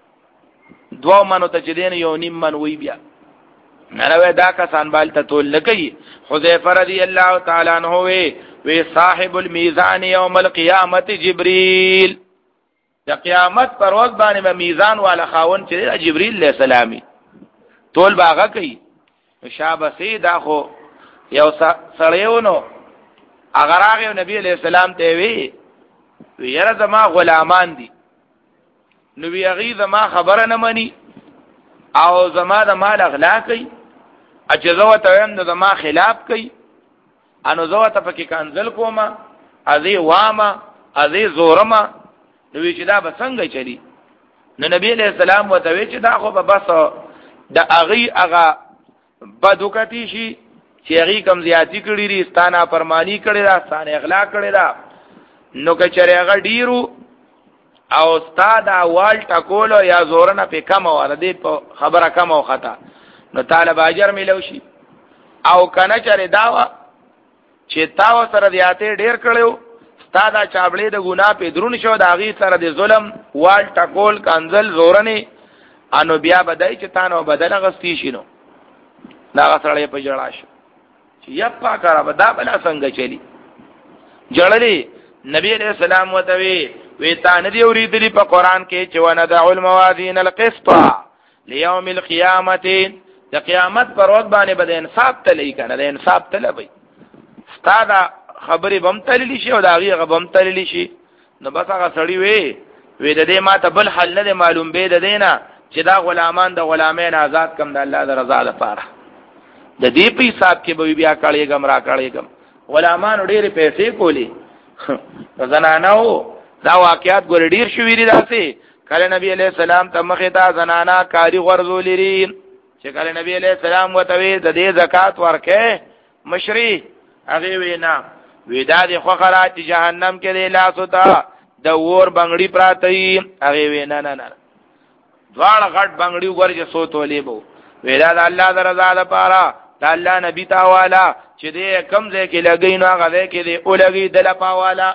دو منو ته جدين یو نیم من وی بیا نو دا کسان بال ته تول لګي حذیفه رضی الله تعالی عنہ وی وی صاحب المیزان یوم القیامت جبريل د قیامت پر ورځ باندې میزان والا خاون چې جبريل علیہ السلام تول باغه کوي شابه دا خو یو سړیونو اگر هغه نبی علیہ السلام ته وی ویره زما غلامان دي نو وی هغه زما خبره نه مني او زما د مال اغلا کوي اجزو ته هم د زما خلاف کوي انو زو ته پکې کانزل کوما ازي واما ازي زورما نو وی چې دا به څنګه چلی نو نبی علیہ السلام وته وی چې دا خو به بس د اغي اغا بدوکتی شي چې اغي کم زیاتی کړی ری ستانه پرمانی کړی دا ستانه اغلا کړی دا نو که چرې هغه ډیرو او استاد اول ټکولو یا زورنه په کم وره دی په خبره کم او خطا نو طالب اجر ملو شي او کنه چرې داوا چې تاو سره دیاته ډیر کړو استاد چابلې د ګنا په درون شو د اغي سره د ظلم وال ټکول کنزل زورنه انو بیا بدای چې تانو بدل غستی شینو دا غسړې په جړا شو چې یا پاکه به دا بلا څنګه چلی جړلې نبی علیہ السلام وتوی وی تا ندی اوریدلی په قران کې چې وندع الموازین القسط لیوم القیامت د قیامت پر ورځ باندې به انصاف تلې کنه د انصاف طلبي ستاده خبرې بم تللی شي او دا غي بم تللی شي نو بس هغه سړی وی وی د دې ماته بل حل نه معلوم به د دینه چې دا غلامان د غلامین آزاد کم د الله د رضا لپاره د دې په حساب کې به بیا کړيګم را کړيګم غلامان ډېر پیسې کولی زنانو دا واقعیات ګور ډیر شوې دي داسې کله نبی علیہ السلام ته مخه تا زنانا کاری غرزول لري چې کله نبی علیہ السلام وتوی د دې زکات ورکه مشری هغه وینا ودا د خو خرات جهنم کې دی لاسو ته د ور بنگړی پراتی هغه وینا نه نه دواړه غټ بنگړی ورجه سوتولې بو ودا د الله د رضا لپاره د الله نبی تعالی چې دې کم ځای کې لګی نو هغه ځای کې دی او لګی د لپاوالا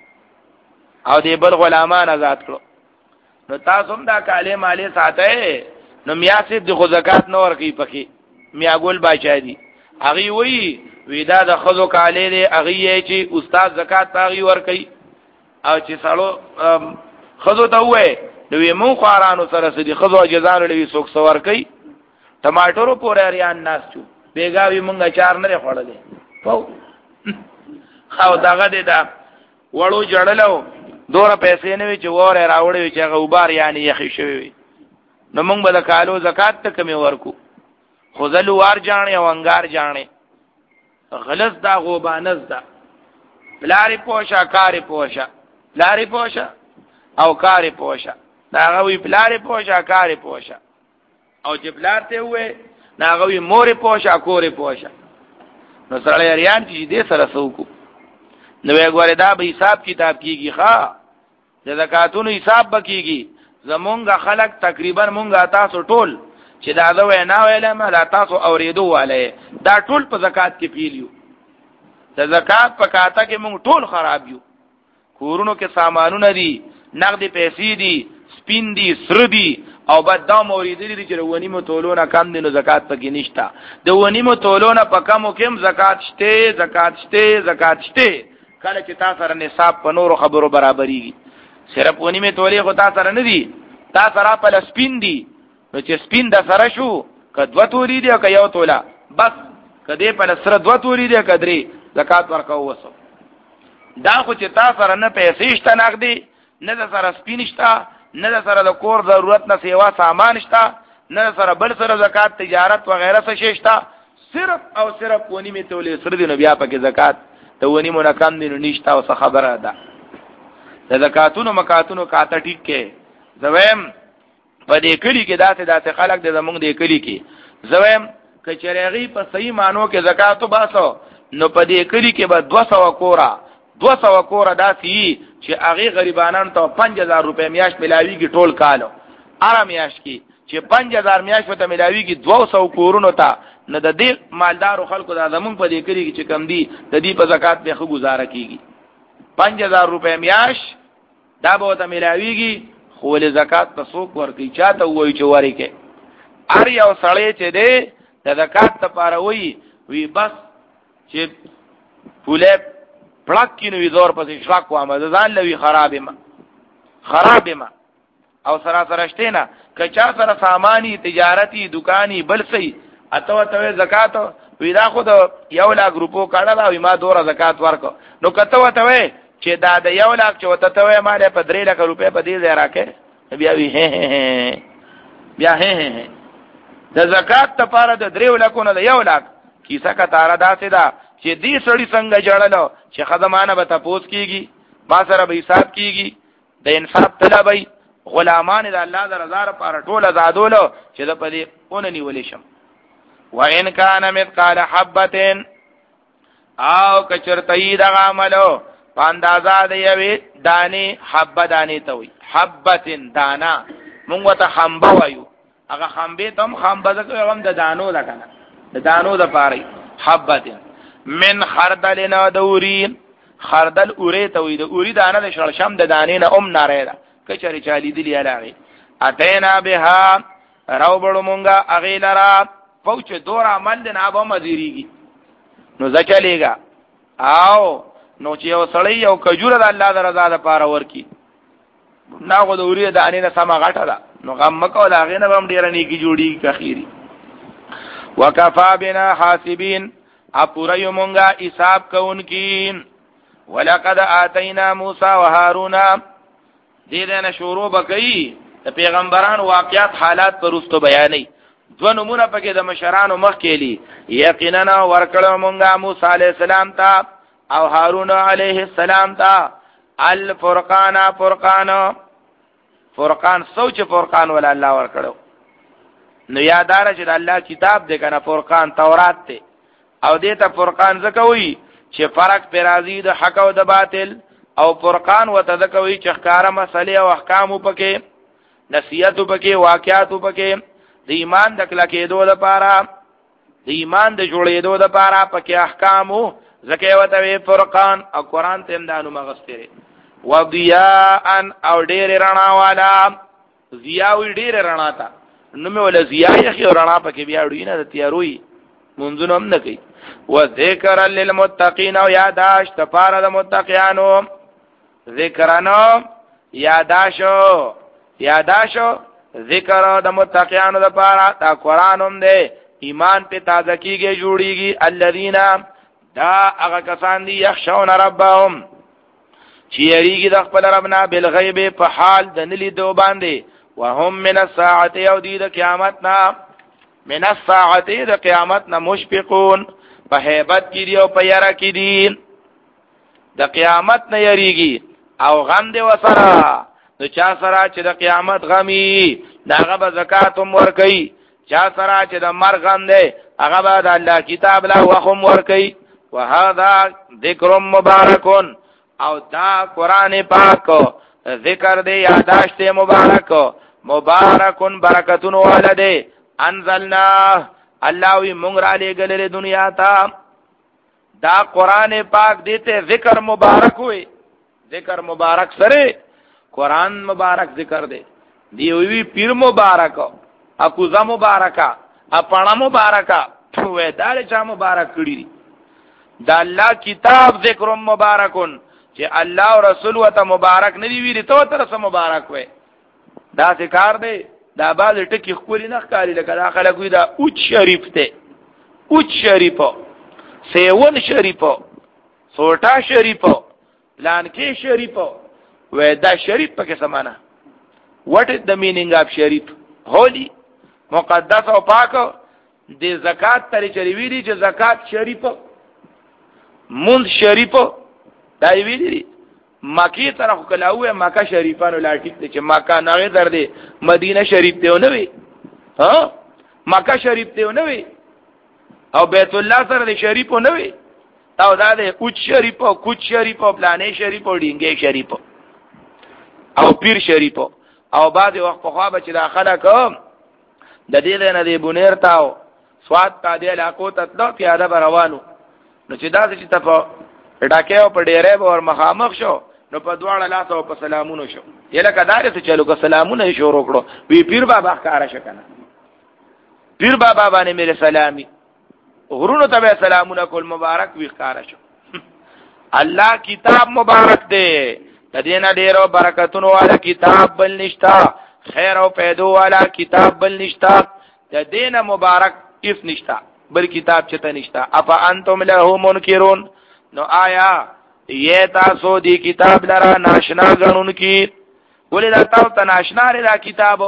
او دې بل غلامان آزاد کړو نو تاسو هم دا کاله مالی ساته نو میاسب د زکات نو ورکی پکې میاګول بچا دي هغه وی ودا د خزو کاله دی هغه چې استاد زکات پاغي ورکی او چې سالو خزو ته وې نو مو خارانو سره سدي خزو جزان لوي سوک سور کوي ټماټرو پورې اریان ناس چو بیګاوی مونږه چار نه خړلې پاو خاو داغه دې دا وړو جړلو دوره پیسې نه وی چې وره راوړې چې غوبار یعنی یخې شوی نو مونږ به د کالو زکات ته کمی ورکو خذلو وار جانې او انګار جانې غلط دا غوبانز دا لاري پوشا کاری پوشا لاري پوشا او کاری پوشا دا غوي لاري پوشا کاری پوشا او چې بلار ته وې ناغوي مور پوشا کور پوشا نو سره ریان چې دې سره سوکو نو وګوره دا به حساب کتاب کیږي ښا د زکاتونو حساب بکیږي زمونږه خلق تقریبا مونږه تاسو ټول چې دا دا وینا ویله ما دا تاسو اوریدو والے دا ټول په زکات کې پیلیو د زکات په کاته کې مونږ ټول خراب یو کورونو کې سامانونه دي نقد پیسې دي سپین دي سر دي او بعد دا موریدلی دي چې ونی متولونه کم دي نو زکات پکې نشتا د ونی متولونه په کمو کې زکات شته زکات شته زکات شته کله چې تاسو سره نصاب په نورو خبرو برابرېږي صرف ونی متولې خو تاسو سره نه دي تاسو سره په سپین دي نو چې سپین د سره شو کدو تولې دي او یو تولا بس کدی په سره دو تولې دي کدري زکات ورکو وسو دا خو چې تاسو سره نه پیسې شته نقدي نه سره سپین شته نه سره د کور ضرورت نه سیوا سامان شته نه سره بل سره زکات تجارت و غیره څه شته صرف او صرف ونی می تولې سره دی نو بیا پکې زکات ته ونی مونږ کم دي نو نشته او څه خبره ده د زکاتونو مکاتونو کاته ټیک کې زویم په دې کلی کې داسې داسې خلک د زمونږ دې کلی کې زویم کچریغي په صحیح مانو کې زکاتو باسو نو په دې کلی کې به دو سوه کورا دو سوه کورا داسې چې هغه غریبانان ته پنځه هزار روپے میاش ملاويږي ټول کالو اره میاش کې چې پنځه هزار میاش ته ملاويږي دوه سوه کورونو ته نه د دې مالدارو خلکو د زمون په دې کلی کې چې کم دي د دې په زکات به خو گزاره کیږي پنځه هزار روپے میاش دا به ته ملاويږي خو له زکات په څوک ورکی چاته وای چې وری کې ار یو سړی چې دی د زکات لپاره وای وی بس چې پوله پلاک کینو وی زور پسې شراک وامه ځان لوي خراب ما خراب ما او سره سره شته نه کچا سره سامانی تجارتی دکانی بل سي اته ته زکات وی دا خو د یو لا ګروپو کړه دا ما دوره زکات ورکو نو کته وته چې دا د یو لاک چې وته ته مال په درې لک روپے په دې ځای راکې بیا وی هه بیا هه د زکات لپاره د درې لکو نه د یو لاک کیسه کا تاره داسې ده چې دې سړی څنګه جوړلو چې خدمانه به تاسو کیږي ما سره به حساب کیږي د انصاف طلبي غلامان د الله د رضا لپاره ټول آزادولو چې د پدې اون نیولې شم وان کان مثقال حبه او کچرتای د عملو پاندازا د یوې دانی حبه دانی ته وي حبتن دانا مونږ ته خمبه وایو هغه خمبه تم خمبه زکه هم د دانو ده کنه د دانو د پاره حبتن من خردل نه دورین خردل اوره ته وي د اوري دانه د شړشم د دانې نه ام ناره ده کچري چالي دی لاله اتینا بها راو بړو مونږه اغه لرا پوچ دور عمل نه به مزيريږي نو ځکلېګا او نو چې یو سړی یو کجوره د الله د رضا لپاره ورکی ناغه د اوري د انې نه سما غټه ده نو غم مکو دا غینه بم ډیر نه کی جوړی کخيري وکفا بنا حاسبین اپورا یمونگا حساب کونکی ولقد آتینا موسی و هارون دې دنه شروع بکئی د پیغمبران واقعات حالات پرستو بیانې دو نمونه پکې د مشرانو مخ کېلی یقینا ورکړو مونږه موسی علی السلام ته او هارون علیه السلام ته الفرقان فرقان فرقان سوچ فرقان ول الله ورکړو نو یادار چې الله کتاب دې کنه فرقان تورات ته او دې ته فرقان زکوي چې فرق پر راضی د حق او د باطل او فرقان وتذکوي چې ښکارا مسلې او احکام پکې نصیحت پکې واقعات پکې د ایمان د کله کېدو لپاره د ایمان د جوړېدو لپاره پکې احکام زکه وته فرقان او قران ته امدانو مغستره وضیاء او ډېر رڼا والا ضیاوی ډېر رڼا تا نو مې ول ضیا یې رڼا پکې بیا ډوینه د تیاروي منځونه هم نه کوي وذکر للمتقین او یاداش تفار د متقینانو ذکرانو یاداشو یاداشو ذکر د متقینانو لپاره دا قران هم دی ایمان په تازه کیږي جوړیږي الذین دا هغه کسان دي یخشون ربهم چې یریږي د خپل ربنا بالغیب په حال د نلی دو باندې وهم من الساعه او دی د قیامت نه من الساعه د قیامت نه مشفقون په hebat کې دی او په یاره کې دی د قیامت نه یریږي او غم دی وسره نو چا سره چې د قیامت غمی داغه به زکات هم ور کوي چا سره چې د مرګ غم دی هغه به د الله کتاب لا وخم ور کوي وهذا ذکر مبارک او دا قران پاک ذکر دی یاداشت مبارک مبارکون برکتون والده انزلنا الله وی مونږ را لګلې دنیا ته دا قران پاک دیته ذکر مبارک وي ذکر مبارک سره قران مبارک ذکر دی دی وی پیر مبارک اکوزا مبارکا اپانا مبارکا وې دا چا مبارک کړی دا الله کتاب ذکر مبارکون چې الله او رسول وته مبارک ندی ویری ته تر سم مبارک وې دا ذکر دی دا باز ټکی خوري نه ښکاری لکه دا خلک وی دا اوچ شریف ته اوچ شریف سیون شریف سوټا شریف لانکی شریف وې دا شریف پکې سمانه what is the meaning of شریف holy مقدس او پاک د زکات ترې چری ویلي چې زکات شریف مون شریف دا ویلي مکی طرف کلاوه مکه شریفانو لاټیک چې مکه نه در دی مدینه شریف ته نه وي ها مکه شریف ته نه وي او بیت الله سره د شریف نه وي او دا د اوچ شریف او کوچ شریف او پلانې شریف او ډینګې شریف او پیر شریف او بعد وخت په خوا چې داخله کوم د دې نه دی بونیر تاو سواد تا دی علاقو ته تلو پیاده روانو نو چې دا چې ته ډاکه په ډیره ور مخامخ شو نو په دواړه لاس او په سلامونو شو یله کدارې ته چلو که سلامونه شروع کړو وی پیر بابا ښکارا شکنه پیر بابا باندې مې سلامي غرونو ته سلامونه کول مبارک وی ښکارا شو الله کتاب مبارک دی د دینه ډیرو برکتونو والا کتاب بل نشتا خیر او پیدو والا کتاب بل نشتا د دینه مبارک اف نشتا بل کتاب چته نشتا اف انتم له منکرون نو آیا یہ تاسو دی کتاب لرا ناشنا غنون کی ولې دا تاسو ته ناشنا لري دا کتاب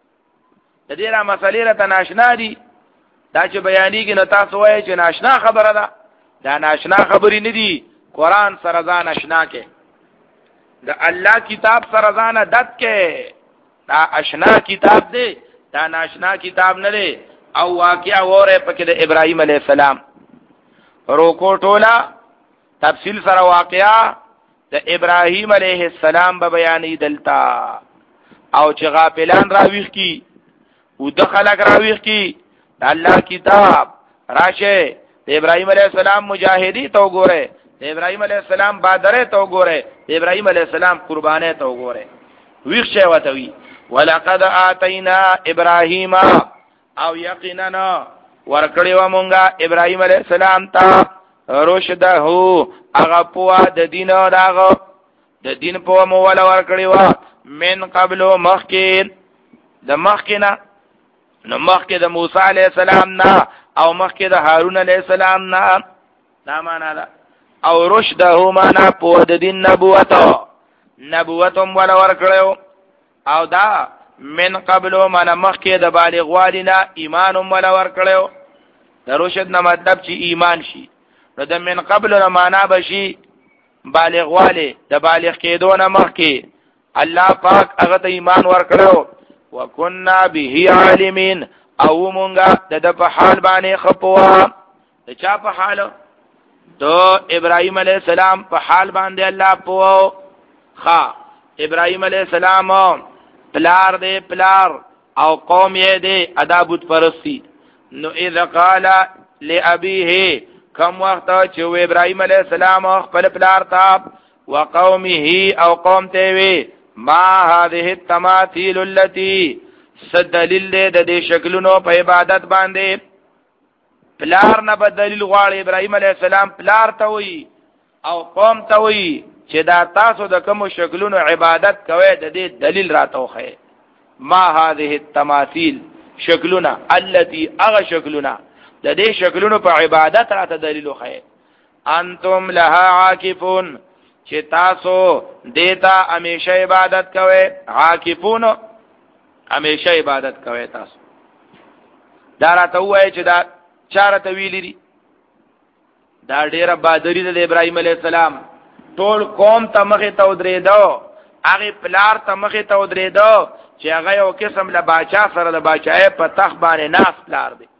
د دې را مسلې را ته ناشنا دي دا چې بیانېږي نو تاسو وایي چې ناشنا خبره ده دا ناشنا خبرې نه دي قران سره ځان آشنا کې د الله کتاب سره ځان عادت کې دا آشنا کتاب دی دا ناشنا کتاب نه دی او واقعا وره پکې د ابراهيم عليه السلام روکو ټولا تفصیل سره واقعا د ابراهيم عليه السلام به بیانې دلتا او چې غافلان راويخ کی او د خلق راويخ کی د الله کتاب راشه د ابراهيم عليه السلام مجاهدی تو ګوره د ابراهيم عليه السلام بادره تو ګوره د ابراهيم عليه السلام قربانه تو ګوره ویښ شي وته وی ولقد آتینا ابراهیم او یقینا ورکړی و مونږه ابراهیم علیه السلام ته رشده هغه په د دین او داغه د دین په مو ولا ورکړی و من قبل مخکې د مخکې نو مخکې د موسی علیه السلام نه او مخکې د هارون علیه السلام نه دا معنا ده او رشده معنا په د دین نبوت نبوت هم ولا ورکړو او دا من قبل معنا مخکې د بالغ والینا ایمان هم ولا ورکړو د رشد نه مطلب چې ایمان شي نو د من قبل نه معنا بشي بالغ والی د بالغ کېدو نه مخکې الله پاک هغه ته ایمان ورکړو وکنا به عالمین او مونږه د په حال باندې خپوا د چا په حال دو ابراهيم عليه السلام په حال باندې الله پوو خا ابراهيم عليه السلام پلار دې پلار او قوم یې دې ادابت پرستی نو اذا قال لابيه كم وقت چې ابراهيم عليه السلام خپل پلار ته وقومه او قوم ته وی ما هذه التماثيل التي سدلل د دې شکلونو په عبادت باندې پلار نه بدلیل غواړي ابراهيم عليه السلام پلار ته وی او قوم ته وی چې دا تاسو د کوم شکلونو عبادت کوي د دې دلیل راتوخه ما هذه التماثيل شکلونه التي اغه شکلونه د دې شکلونو په عبادت راته دلیل خو انتم لها عاکفون چې تاسو دیتا همیشه عبادت کوي عاکفون همیشه عبادت کوي تاسو دا راته وایي چې دا چاره تویلی دي دا ډیره بادری د ابراهيم عليه السلام ټول قوم ته مخه ته ودرېدو هغه پلار ته مخه ته ودرېدو چې هغه یو قسم له باچا سره د باچای په تخ باندې ناس پلار دی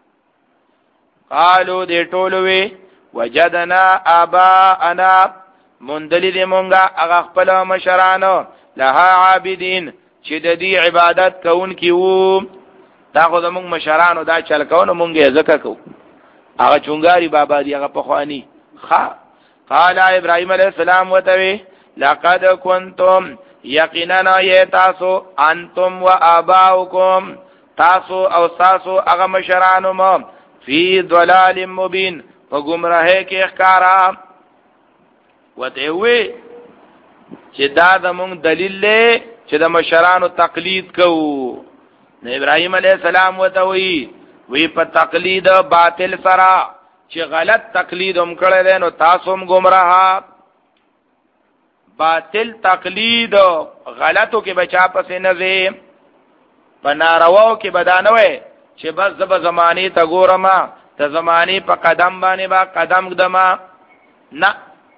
قالو دې ټول وی وجدنا اباءنا مندلی دې مونږه هغه خپل مشرانو لها عابدین چې د دې عبادت کوونکی وو دا خو زمونږ مشرانو دا چل کوو مونږه زکه کو هغه چونګاری بابا دی هغه په خواني خا قال ابراهيم عليه السلام وتوي لقد كنتم يقينا يتاسو انتم واباؤكم تاسو او تاسو هغه مشرانو مو فی ضلال مبین په گمراهی کې ښکارا وته وی چې دا زموږ دلیل دی چې د مشرانو تقلید کوو نو ابراهيم عليه السلام وته وی وی په تقلید باطل سره چې غلط تقلید هم کړی دی نو تاسو هم گمراه باطل تقلید غلطو کې بچا پسې نه وي په نارواو کې بدانوي چې بس زب زمانی ته ګورم ته زمانی په قدم باندې با قدم قدما نه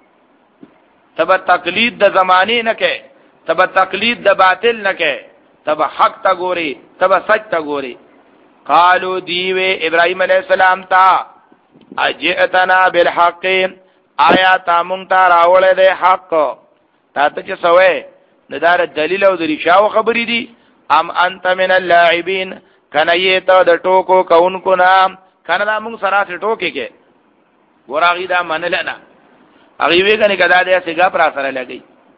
تب تقلید د زمانی نه کې تب تقلید د باطل نه کې تب حق ته ګوري تب سچ ته ګوري قالو دیوه ابراهيم عليه السلام تا اجئتنا بالحق آیا تا مونږ ته راولې ده حق تا ته چې سوې ندار دلیل او د ریشاو خبرې دي ام انت من اللاعبین کنه یې ته د ټوکو کونکو نام کنه دا مونږ سره څه ټوکې کې ګوراغي دا منل نه هغه وی کنه کدا دې څنګه پر سره لګي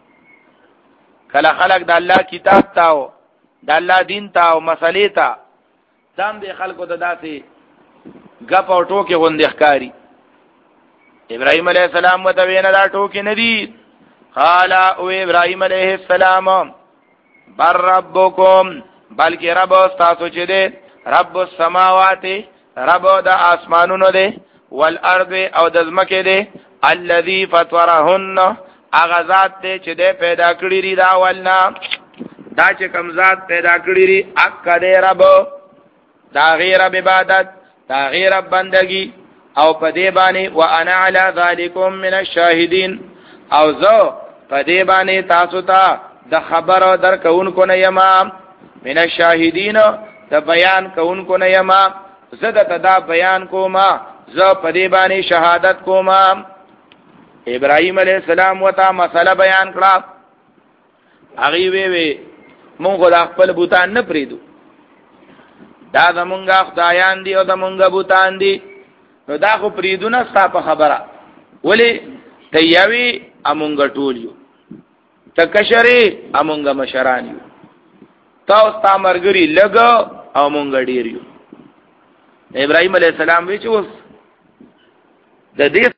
کله خلق د الله کتاب تاو د الله دین تاو مسلې تا ځان دې خلکو ته داسې غپ او ټوکې غوندې ښکاری ابراهيم عليه السلام وتوینه دا ټوکې نه دي قال او ابراهيم عليه السلام بر ربکم بلکې رب تاسو چې دې رب السماوات رب د اسمانونو دې والارض او د زمکه دې الذي فطرهن اغذات دې چې دې پیدا کړی لري دا ولنا دا چې کوم ذات پیدا کړی لري اک دې رب دا غیر عبادت دا غیر بندگی او په دې باندې وانا علی ذالکم من الشاهدین او زه په دې باندې تاسو ته د خبرو درکونکو نه یما من الشاهدین د بیان کوونکو نه یما زه د تدا بیان کوما زه په دې باندې شهادت کوما ابراهيم عليه السلام وتا مسله بیان کړه هغه وی وی مونږ د خپل بوتان نه پریدو دا زمونږه خدایان دي او زمونږه بوتان دي نو دا خو پریدونه ستاسو خبره ولی تیاوی امونږه ټول یو تکشری امونږه مشران یو تاسو تا مرګري لګ او مونږ ډیر یو ابراهيم عليه السلام وی چې اوس د دې